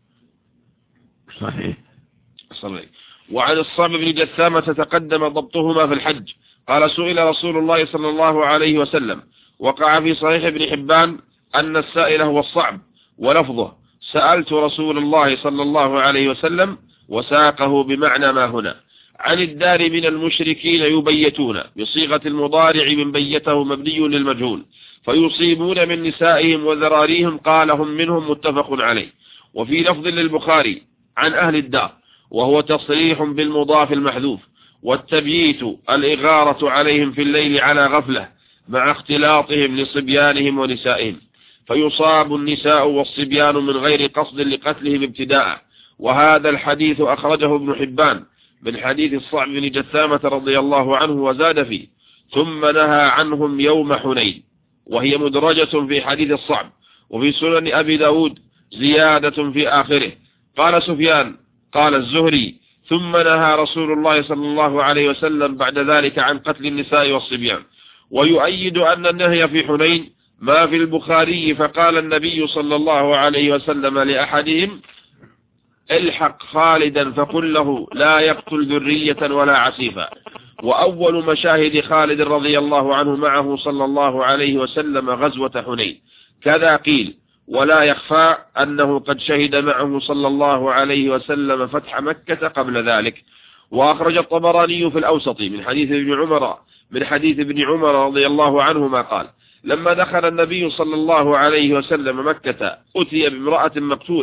صحيح صحيح. وعن الصعب بن جثامة تقدم ضبطهما في الحج. قال سئل رسول الله صلى الله عليه وسلم، وقع في صحيح ابن حبان أن السائل هو الصعب، ولفظه سألت رسول الله صلى الله عليه وسلم، وساقه بمعنى ما هنا. عن الدار من المشركين يبيتون بصيغة المضارع من بيته مبني للمجهول، فيصيبون من نسائهم وذراريهم، قال هم منهم، متفق عليه. وفي لفظ للبخاري عن أهل الدار، وهو تصريح بالمضاف المحذوف، والتبييت الإغارة عليهم في الليل على غفلة مع اختلاطهم لصبيانهم ونسائهم، فيصاب النساء والصبيان من غير قصد لقتلهم ابتداء. وهذا الحديث أخرجه ابن حبان من حديث الصعب بن جثامة رضي الله عنه، وزاد فيه ثم نهى عنهم يوم حنين، وهي مدرجة في حديث الصعب. وفي سنن أبي داود زيادة في آخره. قال سفيان قال الزهري ثم نهى رسول الله صلى الله عليه وسلم بعد ذلك عن قتل النساء والصبيان. ويؤيد أن النهي في حنين ما في البخاري، فقال النبي صلى الله عليه وسلم لأحدهم الحق خالدا فقل له لا يقتل ذرية ولا عسيفا. وأول مشاهد خالد رضي الله عنه معه صلى الله عليه وسلم غزوة حنين. كذا قيل، ولا يخفى أنه قد شهد معه صلى الله عليه وسلم فتح مكة قبل ذلك. وأخرج الطبراني في الأوسط من حديث ابن عمر من حديث ابن عمر رضي الله عنهما قال لما دخل النبي صلى الله عليه وسلم مكة أتي بامرأة مقتولة،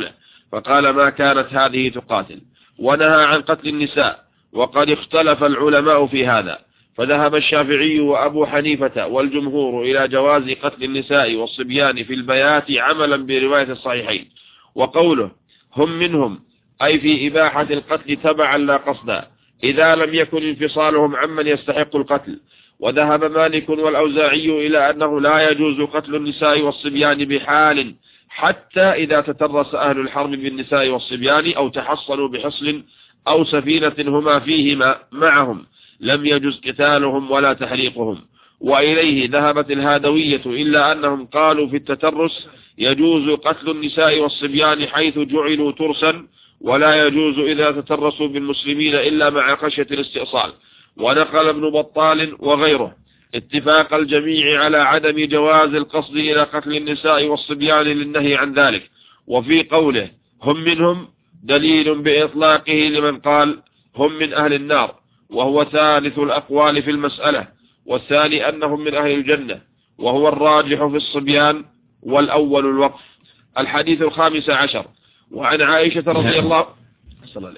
فقال ما كانت هذه تقاتل، ونهى عن قتل النساء. وقد اختلف العلماء في هذا، فذهب الشافعي وأبو حنيفة والجمهور إلى جواز قتل النساء والصبيان في البيات عملا برواية الصحيحين. وقوله هم منهم أي في إباحة القتل تبعا لا قصدا، إذا لم يكن انفصالهم عمن يستحق القتل. وذهب مالك والأوزاعي إلى أنه لا يجوز قتل النساء والصبيان بحال، حتى إذا تترس أهل الحرب بالنساء والصبيان أو تحصلوا بحصل أو سفينة هما فيهما معهم لم يجوز قتالهم ولا تحريقهم. وإليه ذهبت الهادوية، إلا أنهم قالوا في التترس يجوز قتل النساء والصبيان حيث جعلوا ترسا، ولا يجوز إذا تترسوا بالمسلمين إلا مع خشية الاستئصال. ونقل ابن بطال وغيره اتفاق الجميع على عدم جواز القصد إلى قتل النساء والصبيان للنهي عن ذلك. وفي قوله هم منهم دليل بإطلاقه لمن قال هم من أهل النار، وهو ثالث الأقوال في المسألة، والثاني أنهم من أهل الجنة، وهو الراجح في الصبيان، والأول الوقف. الحديث الخامس عشر، وعن عائشة رضي الله عنها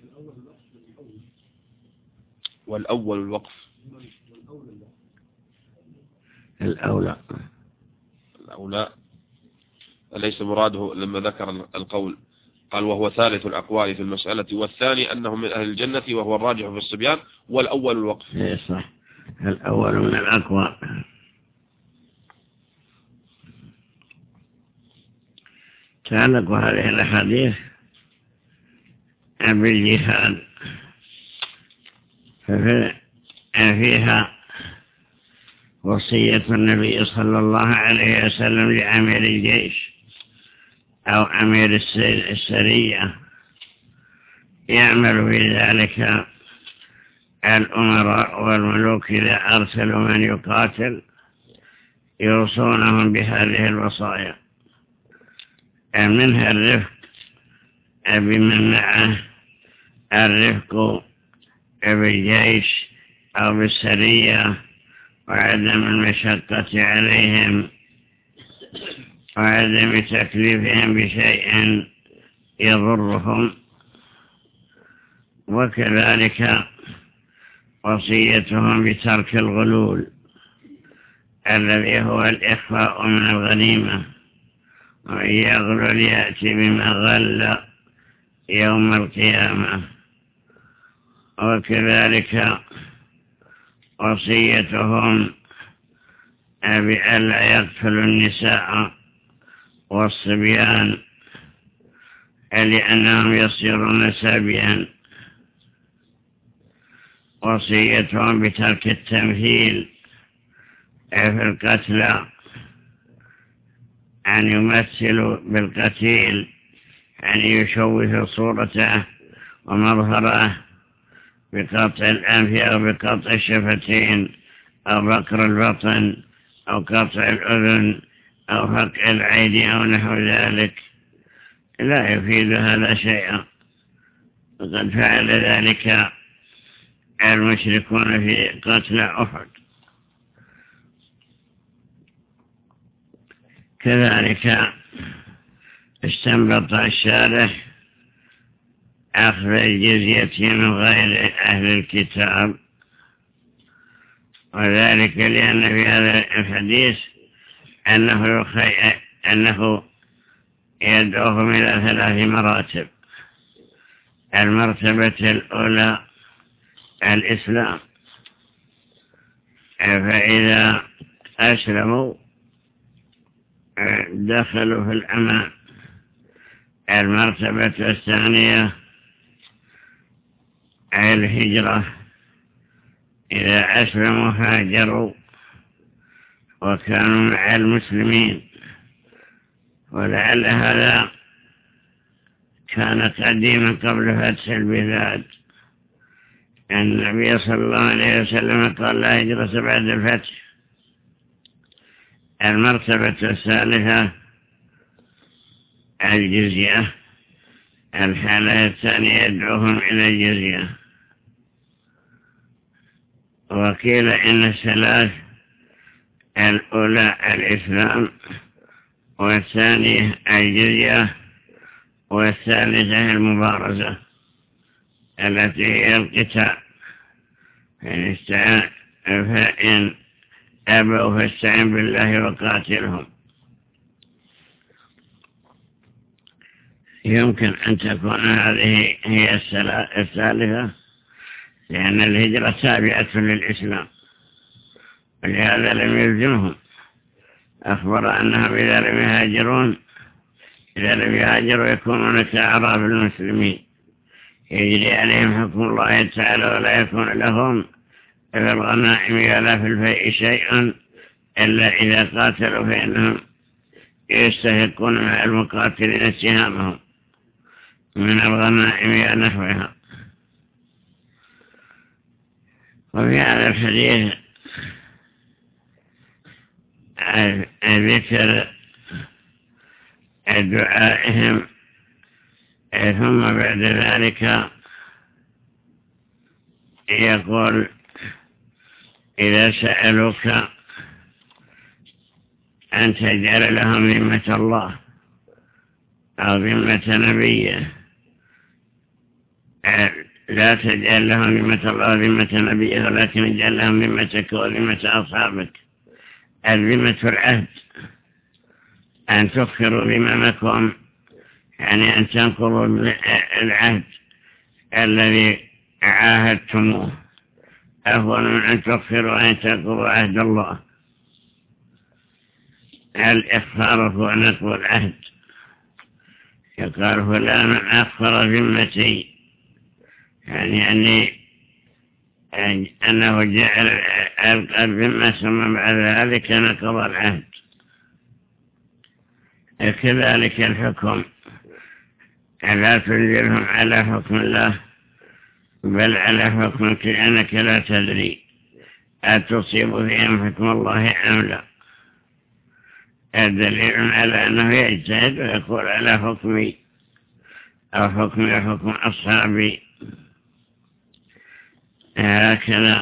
والأول الوقف الأولى الأولى أليس مراده لما ذكر القول قال وهو ثالث الأقوال في المسألة، والثاني أنهم من أهل الجنة وهو الراجح في الصبيان، والأول الوقف. إيه صح، الأول من الأقوال. تعلق هذه الأحاديث بالجهاد، ففيها وصية النبي صلى الله عليه وسلم لأمير الجيش أو أمير السرية يعمل في ذلك الأمراء والملوك إذا أرسلوا من يقاتل يوصونهم بهذه الوصايا، منها الرفق بمن معه، الرفق بالجيش أو بالسرية، وعدم المشقة عليهم، وعدم تكليفهم بشيء يضرهم. وكذلك وصيتهم بترك الغلول الذي هو الإخفاء من الغنيمة، وإن يغلل يأتي بما غل يوم القيامة. وكذلك وصيتهم بألا يقتلوا النساء والصبيان لأنهم يصيرون سبيا. وصيتهم بترك التمثيل في القتلى، أن يمثلوا بالقتيل، أن يشوه صورته ومظهره بقطع الأنف أو بقطع الشفتين أو بقر البطن أو قطع الأذن أو فك العين أو نحو ذلك، لا يفيد هذا شيئا، وقد فعل ذلك المشركون في قتل أحد. كذلك استنبط الشارح أخذ الجزية من غير أهل الكتاب، وذلك لأن في هذا الحديث أنه, أنه يدعوهم إلى ثلاث مراتب. المرتبة الأولى الإسلام، فإذا أسلموا دخلوا في الأمان. المرتبة الثانية الهجرة، إذا أسلموا هاجروا وكانوا مع المسلمين. ولعل هذا كان قديما قبل فتح البلاد، النبي صلى الله عليه وسلم قال لا هجرة بعد الفتح. المرتبة الثالثة الجزية، الحالة الثانية يدعوهم إلى الجزية. وقيل إن الثلاث الأولى الإسلام، والثانية الجزية، والثالثة المبارزة التي هي القتال، فإن أبوا فاستعن بالله وقاتلهم. يمكن أن تكون هذه هي الثالثة، لأن الهجرة تابعة للإسلام، ولهذا لم يلزمهم. أخبر أنهم إذا لم يهاجرون إذا لم يهاجروا يكونون كأعراب المسلمين، يجري عليهم حكم الله تعالى، ولا يكون لهم في الغنائم ولا في الفيء شيء إلا إذا قاتلوا، فإنهم يستحقون مع المقاتلين سهامهم من الغنائم ونحوها. وفي هذا الحديث ذكر دعائهم، ثم بعد ذلك يقول إذا سألوك أن تجعل لهم ذمة الله أو ذمة نبيه، لا تجعل لهم ذمة الله وذمة نبيه، ولكن اجعل لهم ذمتك وذمة أصحابك. الذمة العهد، أن تخفروا ذممكم، يعني أن تنقضوا العهد الذي عاهدتموه، أفضل من أن تخفروا أن تنقضوا عهد الله. الإخفار هو نقض العهد. يقال فلان أخفر ذمتي، يعني أني أنه جعل الذمة ثم بعد ذلك نقض العهد. كذلك الحكم، لا تنزلهم على حكم الله بل على حكمك، لأنك لا تدري أتصيب فيهم حكم الله أم لا. الدليل على أنه يجتهد ويقول على حكمي أو حكمي وحكم أصحابي. هكذا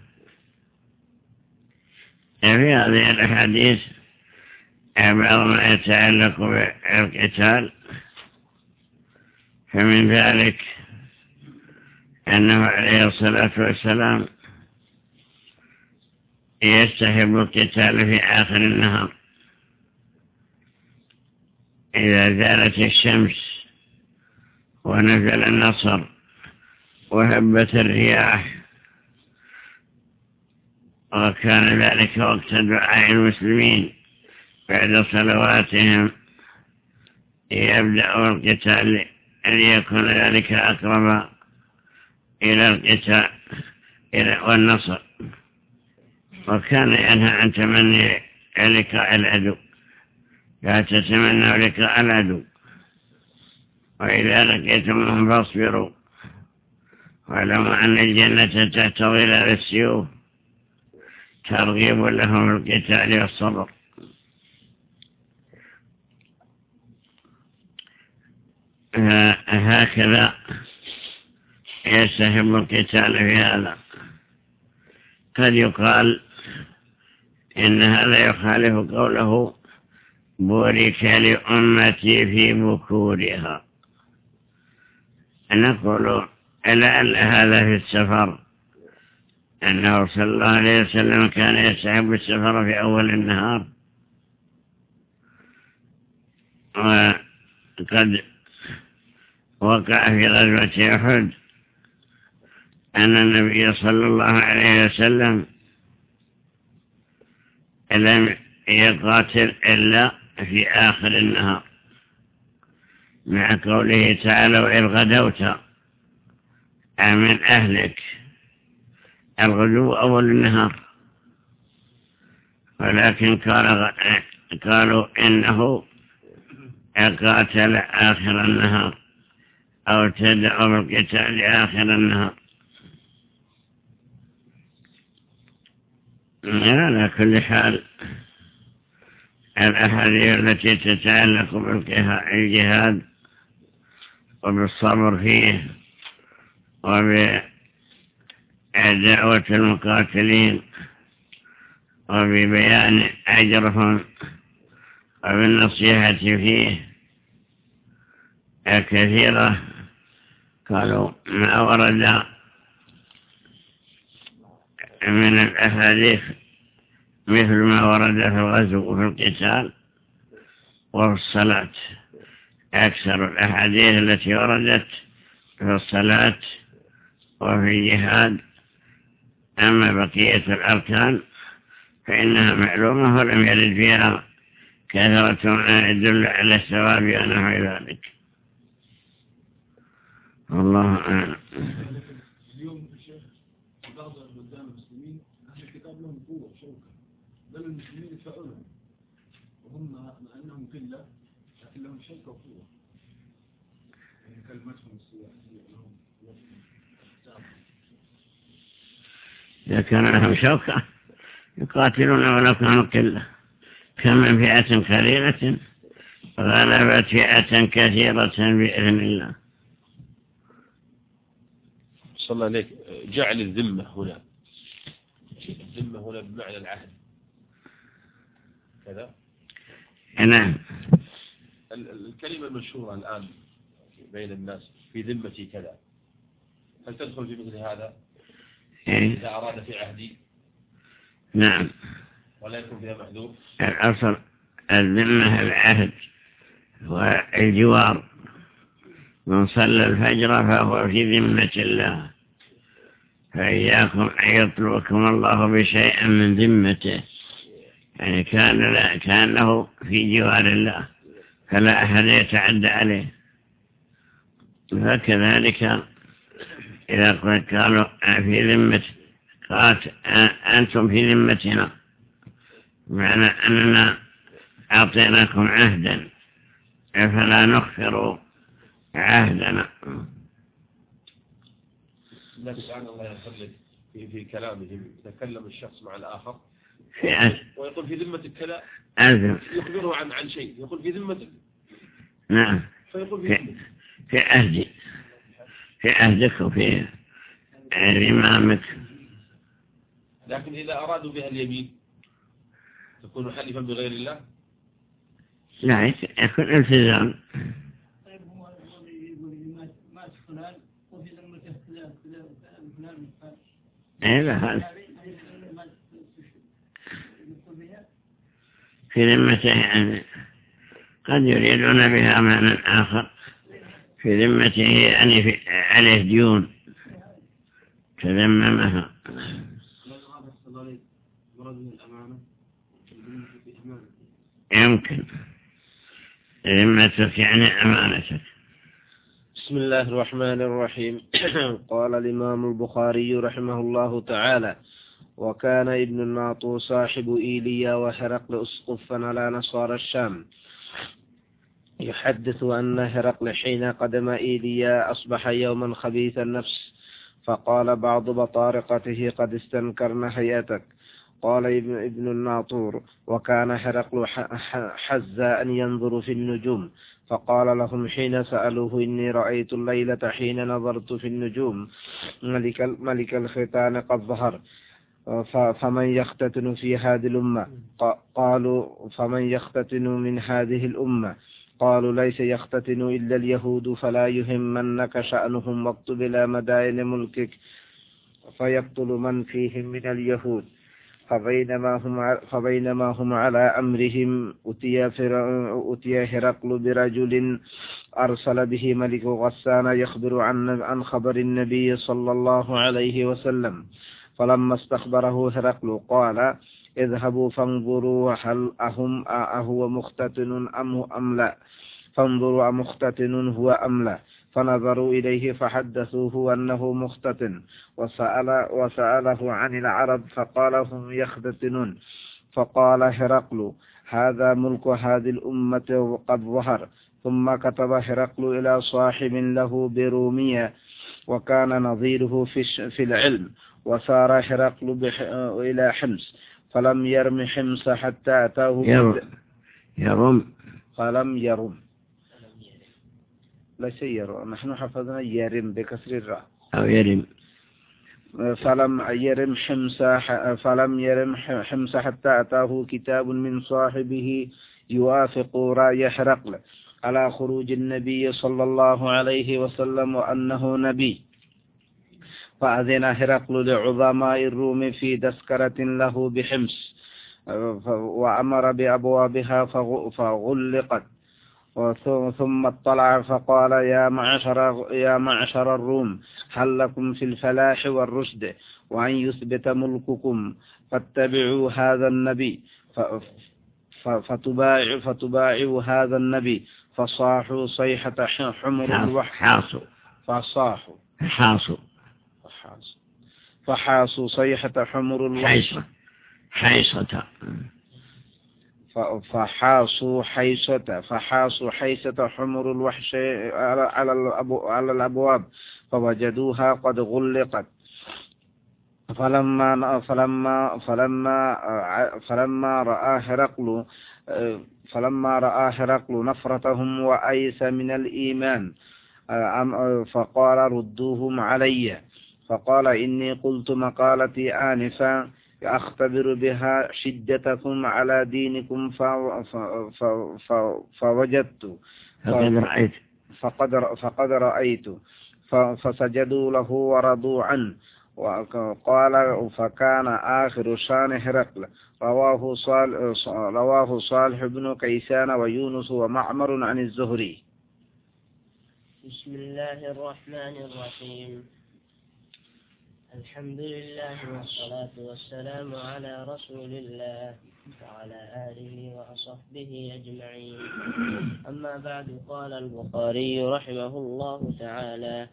في هذه الأحاديث بعض ما يتعلق بالقتال، فمن ذلك أنه عليه الصلاة والسلام يستحب القتال في آخر النهار إذا زالت الشمس ونزل النصر وهبت الرياح، وكان ذلك وقت دعاء المسلمين بعد صلواتهم، يبدأ القتال ليكون ذلك أقرب إلى القتال والنصر. وكان ينهى عن تمني لقاء العدو، لا تتمنوا لقاء العدو، وإذا لقيتموهم فاصبروا واعلموا أن الجنة تحت ظلال السيوف، ترغيب لهم في القتال والصبر. هكذا يستحب القتال في هذا. قد يقال إن هذا يخالف قوله بورك لأمتي في بكورها. نقول لعل هذا في السفر، أنه صلى الله عليه وسلم كان يستحب السفر في أول النهار، وقد وقع في غزوة أحد أن النبي صلى الله عليه وسلم لم يقاتل إلا في آخر النهار، مع قوله تعالى وإذ غدوت من أهلك. الغدو أول النهار، ولكن قال قالوا إنه قاتل آخر النهار أو تدعو بالقتال آخر النهار. على كل حال الأحاديث التي تتعلق بالجهاد وبالصبر فيه وبدعوة المقاتلين وببيان أجرهم وبالنصيحة فيه كثيرة قالوا ما ورد من الأحاديث مثل ما ورد في الغزو وفي القتال وفي الصلاة. أكثر الأحاديث التي وردت في الصلاة وفي الجهاد. أما بقية الأركان فإنها معلومة ولم يرد فيها كثرة ما يدل على الثواب ونحو ذلك. والله أعلم. اليوم الشيخ بعض بلدان المسلمين أهل الكتاب لهم قوة وشوكة، بل المسلمين يدفعونهم وهم مع أنهم قلة لكن لهم شوكة وقوة، يعني كلمتهم السياسية لهم. إذا كان لهم شوكة يقاتلون ولو كانوا قلة، كم من فئة قليلة غلبت فئة كثيرة بإذن الله. صلى الله عليك. جعل الذمة هنا، الذمة هنا بمعنى العهد كذا. نعم. الكلمة المشهورة الآن بين الناس في ذمتي كذا، هل تدخل في مثل هذا؟ إيه؟ إذا أراد في عهدي. نعم. ولا يكون فيها محذور. الأصل الذمة العهد والجوار. من صلى الفجر فهو في ذمة الله، فإياكم أن يطلبكم الله بشيء من ذمته، يعني كان لا كانه في جوار الله فلا أحد يتعدى عليه. فكذلك إذا قالوا في ذمة قالت أنتم في ذمتنا، معنى أننا أعطيناكم عهدا فلا نخفر عهدنا. لا سبحان الله يخلق في في كلامهم يتكلم الشخص مع الآخر في ويقول في ذمتك كذا، أذن يخبره عن عن شيء، يقول في ذمتك. نعم. فيقول في في, في عهدي، في عهدك وفي إمامك. لكن إذا أرادوا بها اليمين تكون حلفا بغير الله. لا يكون التزام. طيب هو يقول مات فلان وفي ذمته فلان فلان فلان فلان. إيه لا هذا في ذمته، يعني قد يريدون بها معنى آخر. في ذمته يعني في عليه ديون تذممها. يمكن ذمتك يعني أمانتك. بسم الله الرحمن الرحيم. قال الإمام البخاري رحمه الله تعالى: وكان ابن الناطور صاحب إيليا وهرقل أسقفا على نصارى الشام، يحدث أن هرقل حين قدم إيليا أصبح يوما خبيث النفس، فقال بعض بطارقته: قد استنكرنا هيئتك. قال ابن الناطور: وكان هرقل حزا أن ينظر في النجوم، فقال لهم حين سألوه: إني رأيت الليلة حين نظرت في النجوم ملك, ملك الختان قد ظهر، فمن يختتن في هذه الأمة؟ قالوا: فمن يختتن من هذه الأمة؟ قالوا: ليس يختتن إلا اليهود، فلا يهمنك شأنهم، واكتب إلى مدائن ملكك فيقتل من فيهم من اليهود. فبينما هم, فبينما هم على أمرهم أتي هرقل برجل أرسل به ملك غسان يخبر عن, عن خبر النبي صلى الله عليه وسلم. فلما استخبره هرقل قال: اذهبوا فانظروا هل أهم أهو مختتن أم, أم لا، فانظروا أمختتن هو أم لا. فنظروا إليه فحدثوه أنه مختتن، وسأل وسأله عن العرب فقال: هم يختتنون. فقال هرقل: هذا ملك هذه الأمة وقد ظهر. ثم كتب هرقل إلى صاحب له برومية وكان نظيره في العلم، وسار هرقل إلى حمص، فلم يرم حمص حتى أتاه يرم, يرم. فلم يرم ليس يرم، نحن حفظنا يرم بكسر الراء أو يرم. فلم يرم حمص فلم يرم حمص حتى أتاه كتاب من صاحبه يوافق رأي هرقل، على خروج النبي صلى الله عليه وسلم وأنه نبي، فأذن هرقل لعظماء الروم في تذكرة له بحمص، وأمر بأبوابها فغلقت، ثم اطلع فقال يا معشر, يا معشر الروم هل لكم في الفلاح والرشد وأن يثبت ملككم فاتبعوا هذا النبي، فتباعوا فتباعوا هذا النبي، فصاحوا صيحة حمر الوحش حاصوا فصاحوا حاصوا فحاصوا صيحة حمر الوحش حيصة فحاصوا حيصة فحاصوا حيصة حمر الوحش على على الأبواب، فوجدوها قد غلقت. فلما فلما فلما فلما رأى هرقل فلما رأى هرقل نفرتهم وأيس من الإيمان فقال ردوهم علي، فقال إني قلت مقالتي آنفا أختبر بها شدتكم على دينكم فوجدت فقد رأيت فقد فقد رأيت فسجدوا له ورضوا عنه. وقال فكان آخر شان هرقل. رواه صالح, رواه صالح بن كيسان ويونس ومعمر عن الزهري. بسم الله الرحمن الرحيم. الحمد لله والصلاة والسلام على رسول الله وعلى آله وصحبه أجمعين. أما بعد، قال البخاري رحمه الله تعالى: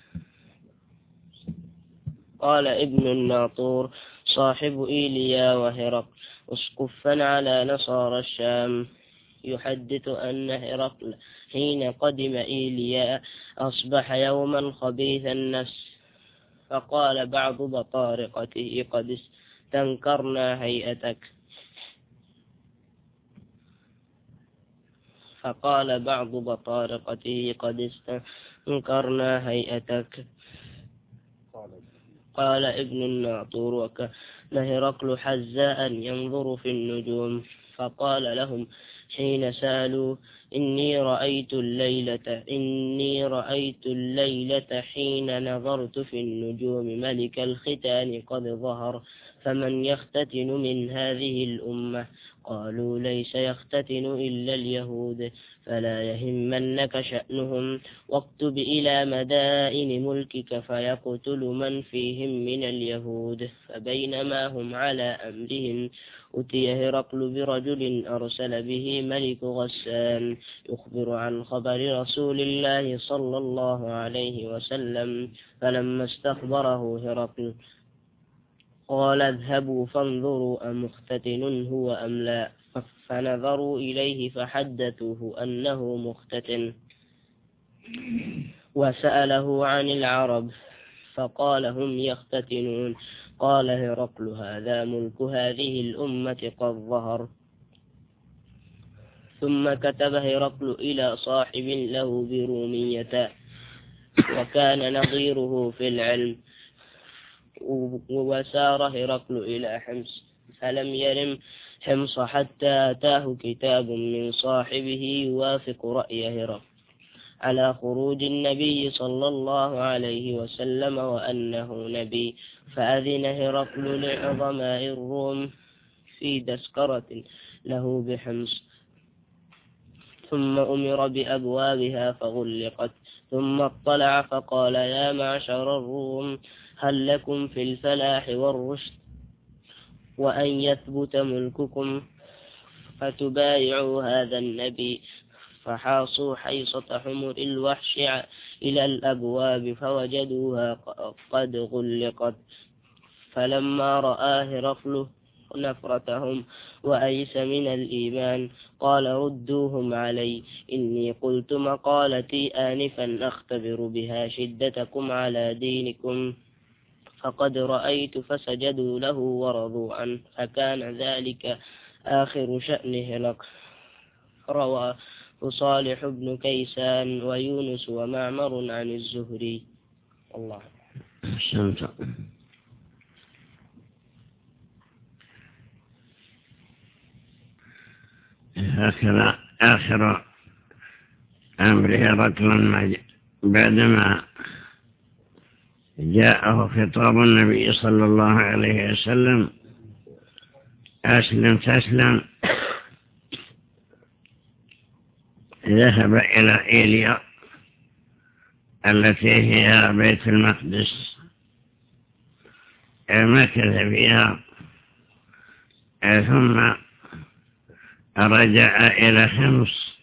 قال ابن الناطور صاحب إيليا وهرقل اسقفا على نصارى الشام يحدث أن هرقل حين قدم إيليا أصبح يوما خبيث النفس، فقال بعض بطارقته قد استنكرنا هيئتك فقال بعض بطارقته قد استنكرنا هيئتك قال ابن الناطور: وكان هرقل حزاء ينظر في النجوم، فقال لهم حين سألوا: إني رأيت الليلة إني رأيت الليلة حين نظرت في النجوم ملك الختان قد ظهر، فمن يختتن من هذه الأمة؟ قالوا: ليس يختتن إلا اليهود، فلا يهمنك شأنهم، واكتب إلى مدائن ملكك فيقتل من فيهم من اليهود. فبينما هم على أمرهم أتي هرقل برجل أرسل به ملك غسان يخبر عن خبر رسول الله صلى الله عليه وسلم، فلما استخبره هرقل قال: اذهبوا فانظروا أمختتن هو أم لا؟ فنظروا إليه فحدثوه أنه مختتن، وسأله عن العرب فقال: هم يختتنون. قال هرقل: هذا ملك هذه الأمة قد ظهر. ثم كتب هرقل إلى صاحب له برومية وكان نظيره في العلم، وسار هرقل إلى حمص، فلم يرم حمص حتى أتاه كتاب من صاحبه يوافق رأي هرقل على خروج النبي صلى الله عليه وسلم وأنه نبي، فأذن هرقل لعظماء الروم في تذكرة له بحمص، ثم أمر بأبوابها فغلقت، ثم اطلع فقال: يا معشر الروم هل لكم في الفلاح والرشد وأن يثبت ملككم فتبايعوا هذا النبي؟ فحاصوا حيصة حمر الوحش إلى الأبواب فوجدوها قد غلقت. فلما رأى هرقل نفرتهم وأيس من الإيمان قال: ردوهم علي، إني قلت مقالتي آنفا أختبر بها شدتكم على دينكم، فقد رأيت. فسجدوا له ورضوا عنه، فكان ذلك آخر شأن هرقل. روى صالح بن كيسان ويونس ومعمر عن الزهري. الله أحسنت. هكذا آخر أمر هرقل بعدما جاءه خطاب النبي صلى الله عليه وسلم أسلم تسلم، ذهب إلى إيليا التي هي بيت المقدس، مكث فيها ثم رجع إلى حمص.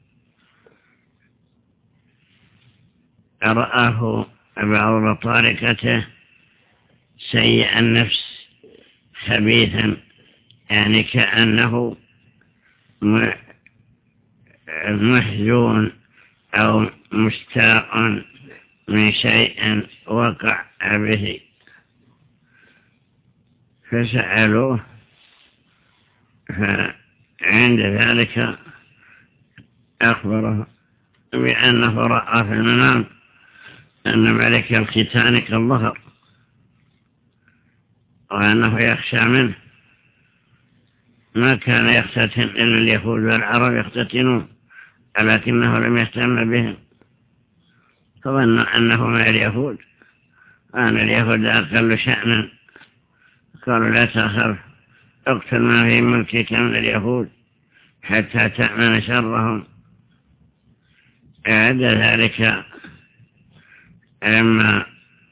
رآه بعض بطارقته سيء النفس خبيثا، يعني كأنه محزون أو مستاء من شيء وقع به، فسألوه، فعند ذلك أخبره بأنه رأى في المنام أن ملك الختان قد ظهر وأنه يخشى منه. ما كان يختتن إلا اليهود والعرب يختتنون، ولكنه لم يهتم بهم، فظن أنه من اليهود، أن اليهود أقل شأنا. قالوا لا تخف، اقتل ما في ملكك من اليهود حتى تأمن شرهم. عند ذلك لما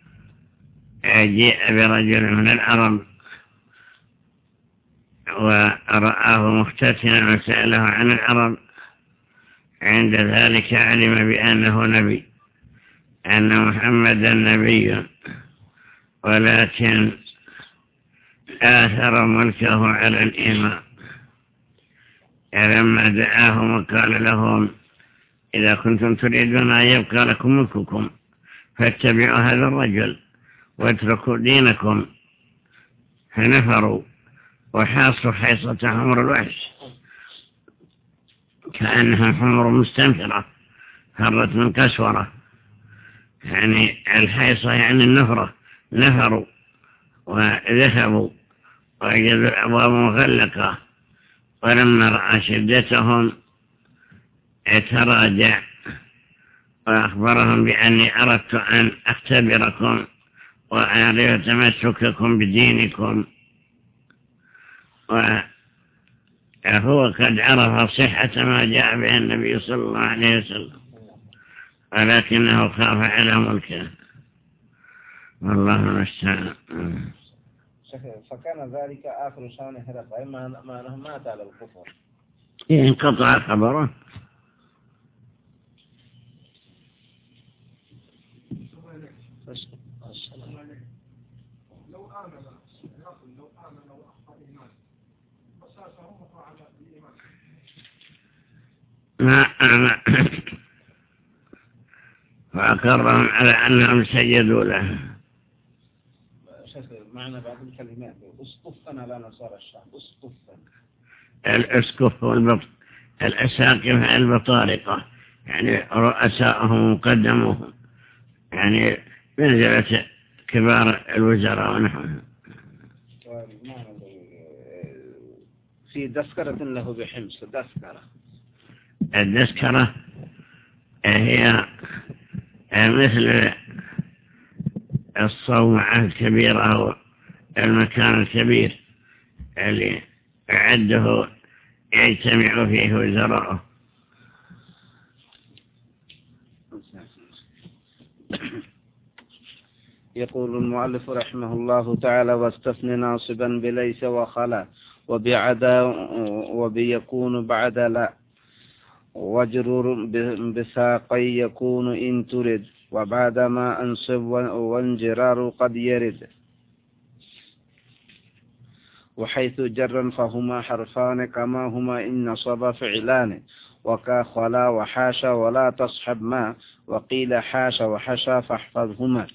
جاء برجل من العرب ورآه مختتنا وسأله عن العرب، عند ذلك علم بأنه نبي، أن محمدا نبي، ولكن آثر ملكه على الإيمان. لما دعاهم وقال لهم إذا كنتم تريدون أن يبقى لكم ملككم فاتبعوا هذا الرجل واتركوا دينكم، فنفروا وحاصوا حيصة حمر الوحش كأنها حمر مستنفرة فرت من كسورة، يعني الحيصة يعني النفرة. نفروا وذهبوا وجدوا الأبواب مغلقة، ولما رأى شدتهم تراجع وأخبرهم بأني أردت أن أختبركم وأعرف تمسككم بدينكم، وهو قد عرف صحة ما جاء به النبي صلى الله عليه وسلم، ولكنه خاف على ملكه. والله المستعان. فكان ذلك آخر شأن هرقل، ما أنه مات على الكفر، انقطع خبره. لو آمن لو آمن وأخطأ الإيمان بساسهم وفعل الإيمان ما آمن فأقرهم على أنهم سجدوا له. معنى بعض الكلمات اصطفنا على نصارى الشعب، اصطفنا الاسقف والبط الأساقفة البطارقة، يعني رؤساءهم ومقدموهم، يعني منزلة كبار الوزراء ونحوهم. في دسكرة له بحمص، دسكرة. الدسكرة هي مثل الصومعة الكبيرة أو المكان الكبير اللي أعده يجتمع فيه وزراءه. يقول المؤلف رحمه الله تعالى: واستثني ناصبا بليس وخلا وبعدا وبيكون بعد لا، وجرور بساقي يكون إن ترد، وبعدما أنصب وانجرار قد يرد. وحيث جرا فهما حرفان كما هما إن نصب فعلان، وكا خلا وحاشا ولا تصحب ما، وقيل حاشا وحشا فاحفظهما.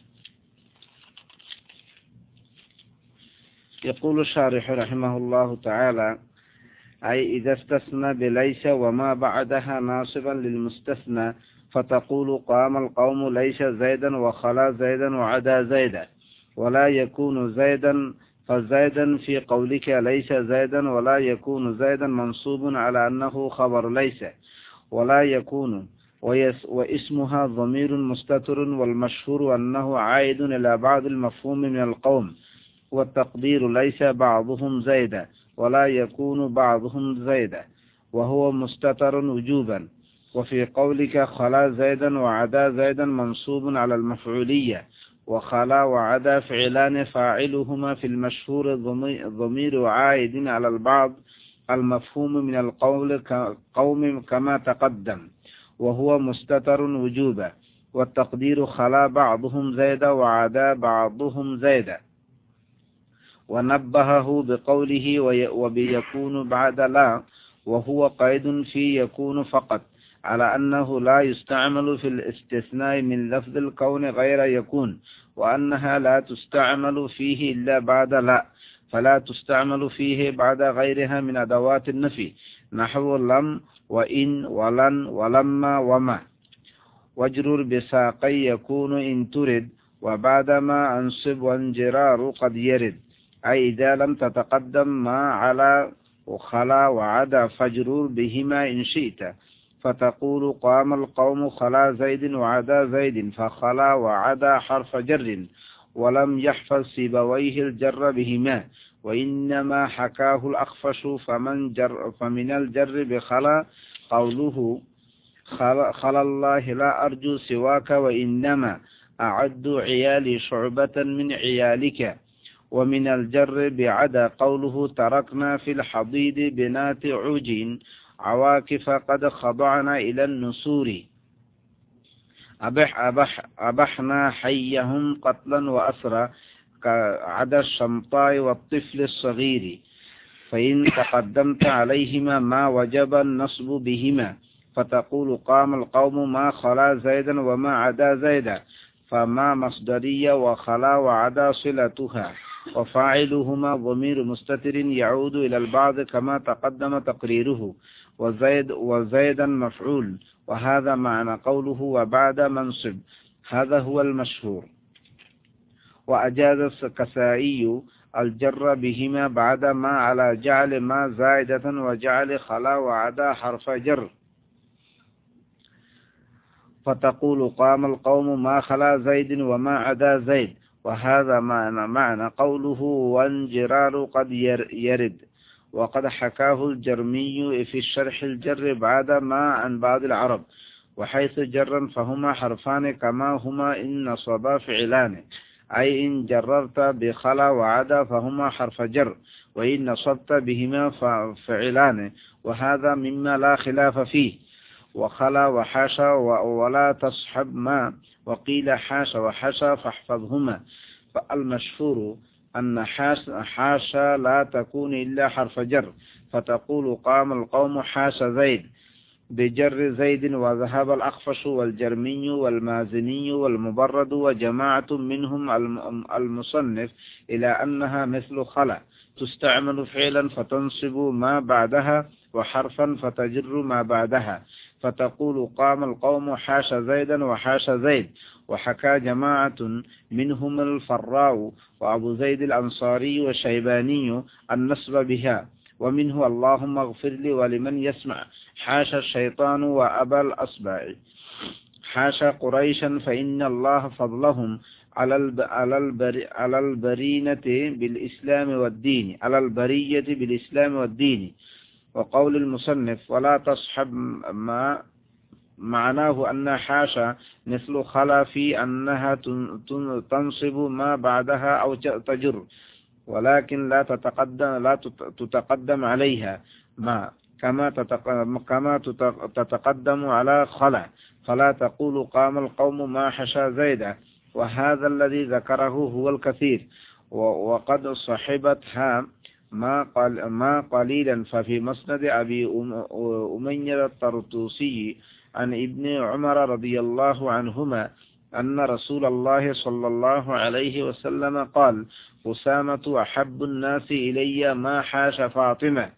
يقول الشارح رحمه الله تعالى: أي إذا استثنى بليس وما بعدها ناصبا للمستثنى، فتقول قام القوم ليس زيدا وخلا زيدا وعدا زيدا، ولا يكون زيدا فزيدا في قولك ليس زيدا، ولا يكون زيدا منصوب على أنه خبر ليس، ولا يكون واسمها ضمير مستتر، والمشهور أنه عائد إلى بعض المفهوم من القوم، والتقدير ليس بعضهم زيدا ولا يكون بعضهم زيدا، وهو مستتر وجوبا. وفي قولك خلا زيدا وعدا زيدا منصوب على المفعولية، وخلا وعدا فعلان فاعلهما في المشهور ضمير عائد على البعض المفهوم من القول قوم كما تقدم، وهو مستتر وجوبا. والتقدير خلا بعضهم زيدا وعدا بعضهم زيدا. ونبهه بقوله وبيكون بعد لا، وهو قيد في يكون فقط، على أنه لا يستعمل في الاستثناء من لفظ الكون غير يكون، وأنها لا تستعمل فيه إلا بعد لا، فلا تستعمل فيه بعد غيرها من أدوات النفي، نحو لم وإن ولن ولما وما. واجرر بساقي يكون إن ترد، وبعدما أنصب وانجرار قد يرد، أي إذا لم تتقدم ما على وخلا وعدا فاجرر بهما إن شئت، فتقول قام القوم خلا زيد وعدا زيد، فخلا وعدا حرف جر، ولم يحفظ سيبويه الجر بهما، وإنما حكاه الأخفش فمن جر فمن الجر بخلا قوله خلا, خلا الله لا أرجو سواك، وإنما أعد عيالي شعبة من عيالك. ومن الجر بعدا قوله تركنا في الحضيض بنات عجين عواكف قد خضعنا إلى النسور، أبح أبح أبحنا حيهم قتلا وأسرى كعدا الشمطاء والطفل الصغير، فإن تقدمت عليهما ما وجب النصب بهما، فتقول قام القوم ما خلا زيدا وما عدا زيدا، فما مصدرية وخلا وعدا صلتها، وفاعلهما ضمير مستتر يعود إلى البعض كما تقدم تقريره، وزيد وزيدا مفعول، وهذا معنى قوله وبعد منصب. هذا هو المشهور. وأجاز الكسائي الجر بهما بعد ما على جعل ما زائدة وجعل خلا وعدا حرف جر، فتقول قام القوم ما خلا زيد وما عدا زيد، وهذا معنى معنى قوله وانجرار قد يرد. وقد حكاه الجرمي في الشرح الجر بعد ما عن بعض العرب، وحيث جرا فهما حرفان كما هما إن نصبا فعلان، أي إن جررت بخلا وعدا فهما حرف جر، وإن نصبت بهما فعلان، وهذا مما لا خلاف فيه. وخلا وحاشا ولا تصحب ما، وقيل حاشا وحاشا فاحفظهما. فالمشهور أن حاشا لا تكون إلا حرف جر، فتقول قام القوم حاشا زيد بجر زيد، وذهب الأخفش والجرمي والمازني والمبرد وجماعة منهم المصنف إلى أنها مثل خلا، تستعمل فعلا فتنصب ما بعدها، وحرفا فتجر ما بعدها، فتقول قام القوم حاشا زيدا وحاشا زيد. وحكى جماعة منهم الفراء وأبو زيد الأنصاري والشيباني النصب بها، ومنه اللهم اغفر لي ولمن يسمع حاشا الشيطان وأبا الأصبع، حاشا قريشا فإن الله فضلهم على على البر على البرينة بالإسلام والدين على البرية بالإسلام والدين. وقول المصنف ولا تصحب ما معناه أن حاشا مثل خلا في أنها تنصب ما بعدها أو تجر، ولكن لا تتقدم لا تتقدم عليها ما كما كما تتقدم على خلا، فلا تقول قام القوم ما حشا زيدا. وهذا الذي ذكره هو الكثير، وقد صحبتها ما قال ما قليلا. ففي مسند أبي أمية الطرطوسي عن ابن عمر رضي الله عنهما أن رسول الله صلى الله عليه وسلم قال أسامة أحب الناس إلي ما حاش فاطمة.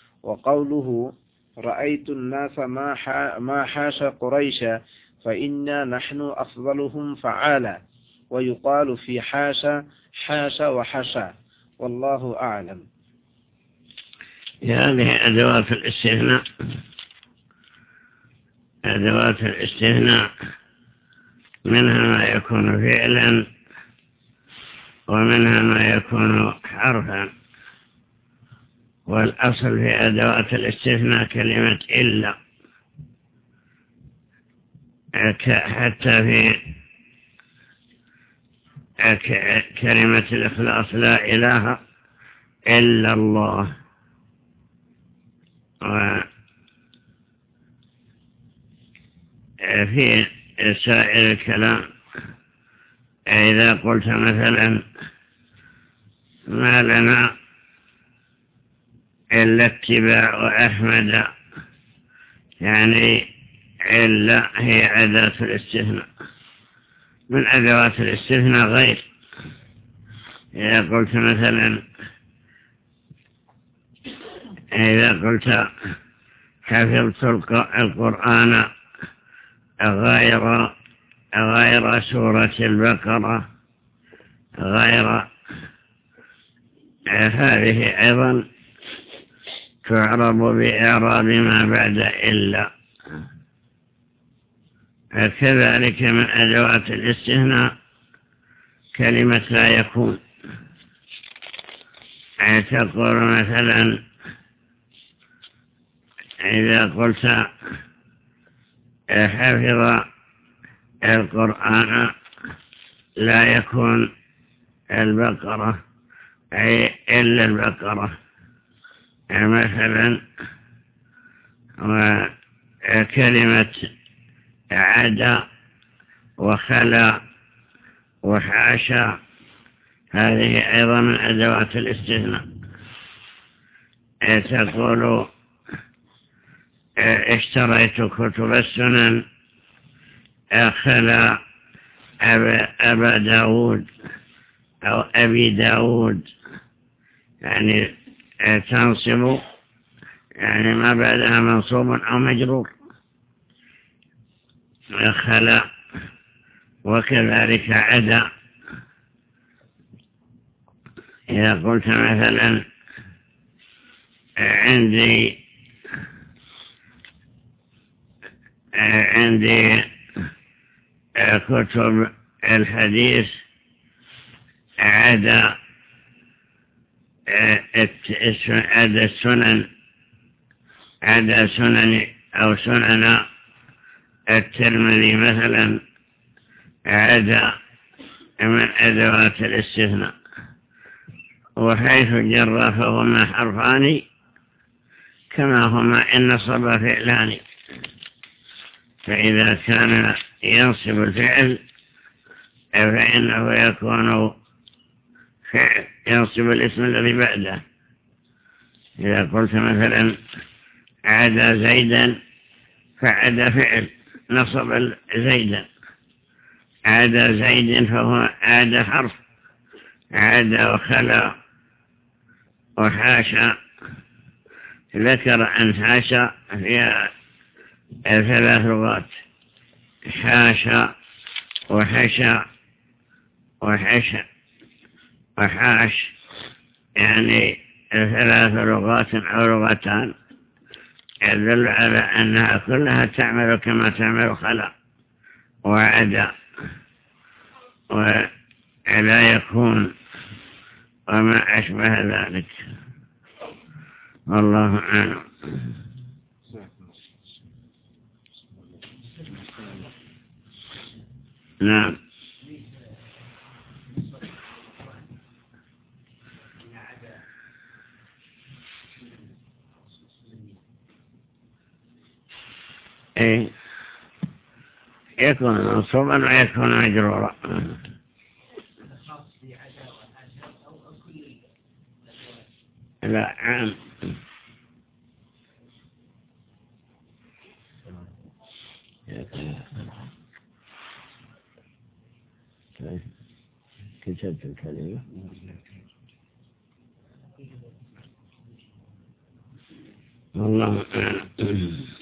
وقوله رأيت الناس ما حاش قريشا فإنا نحن أفضلهم فعالا. ويقال في حاشا حاشا وحشا، والله أعلم. هذه أدوات الاستثناء أدوات الاستثناء منها ما يكون فعلا ومنها ما يكون حرفا، والأصل في أدوات الاستثناء كلمة إلا، حتى في كلمة الإخلاص لا إله إلا الله. وفي سائر الكلام إذا قلت مثلا ما لنا إلا اتباع أحمد، يعني إلا هي أداة الاستثناء من أدوات الاستثناء غير. إذا قلت مثلا إذا قلت حفظت القرآن غير غير سورة البقرة غير، هذه أيضا تعرب بإعراب ما بعد إلا. كذلك من أدوات الاستثناء كلمة لا يكون، تقول مثلا إذا قلت حفظ القرآن لا يكون البقرة أي إلا البقرة مثلا. وكلمة عدا وخلا وحاشا هذه أيضا من أدوات الاستثناء. تقول اشتريت كتب السنن خلا أبا داود أو أبي داود، يعني تنصب يعني ما بعدها منصوب أو مجرور خلا. وكذلك عدا، إذا قلت مثلا عندي عندي كتب الحديث عدا عدا السنن عدا سنن أو سنن الترمذي مثلا، عدا من أدوات الاستثناء. وحيث جر فهما حرفان كما هما إن نصب فعلان، فإذا كان ينصب الفعل فإنه يكون فعل ينصب الاسم الذي بعده. إذا قلت مثلا عدا زيدا فعدا فعل نصب زيدا، عدا زيد فهو عدا حرف، عدا وخلا وحاشا. ذكر عن حاشا فيها ثلاث لغات، حاشا وحشا وحشا وحاش، يعني ثلاث لغات أو لغتان، يدل على أنها كلها تعمل كما تعمل خلا وعدا ولا يكون وما أشبه ذلك. والله أعلم. نعم. ايه يكون منصوبا ويكون مجرورا. لا عام. كتبت الكلمة والله أعلم.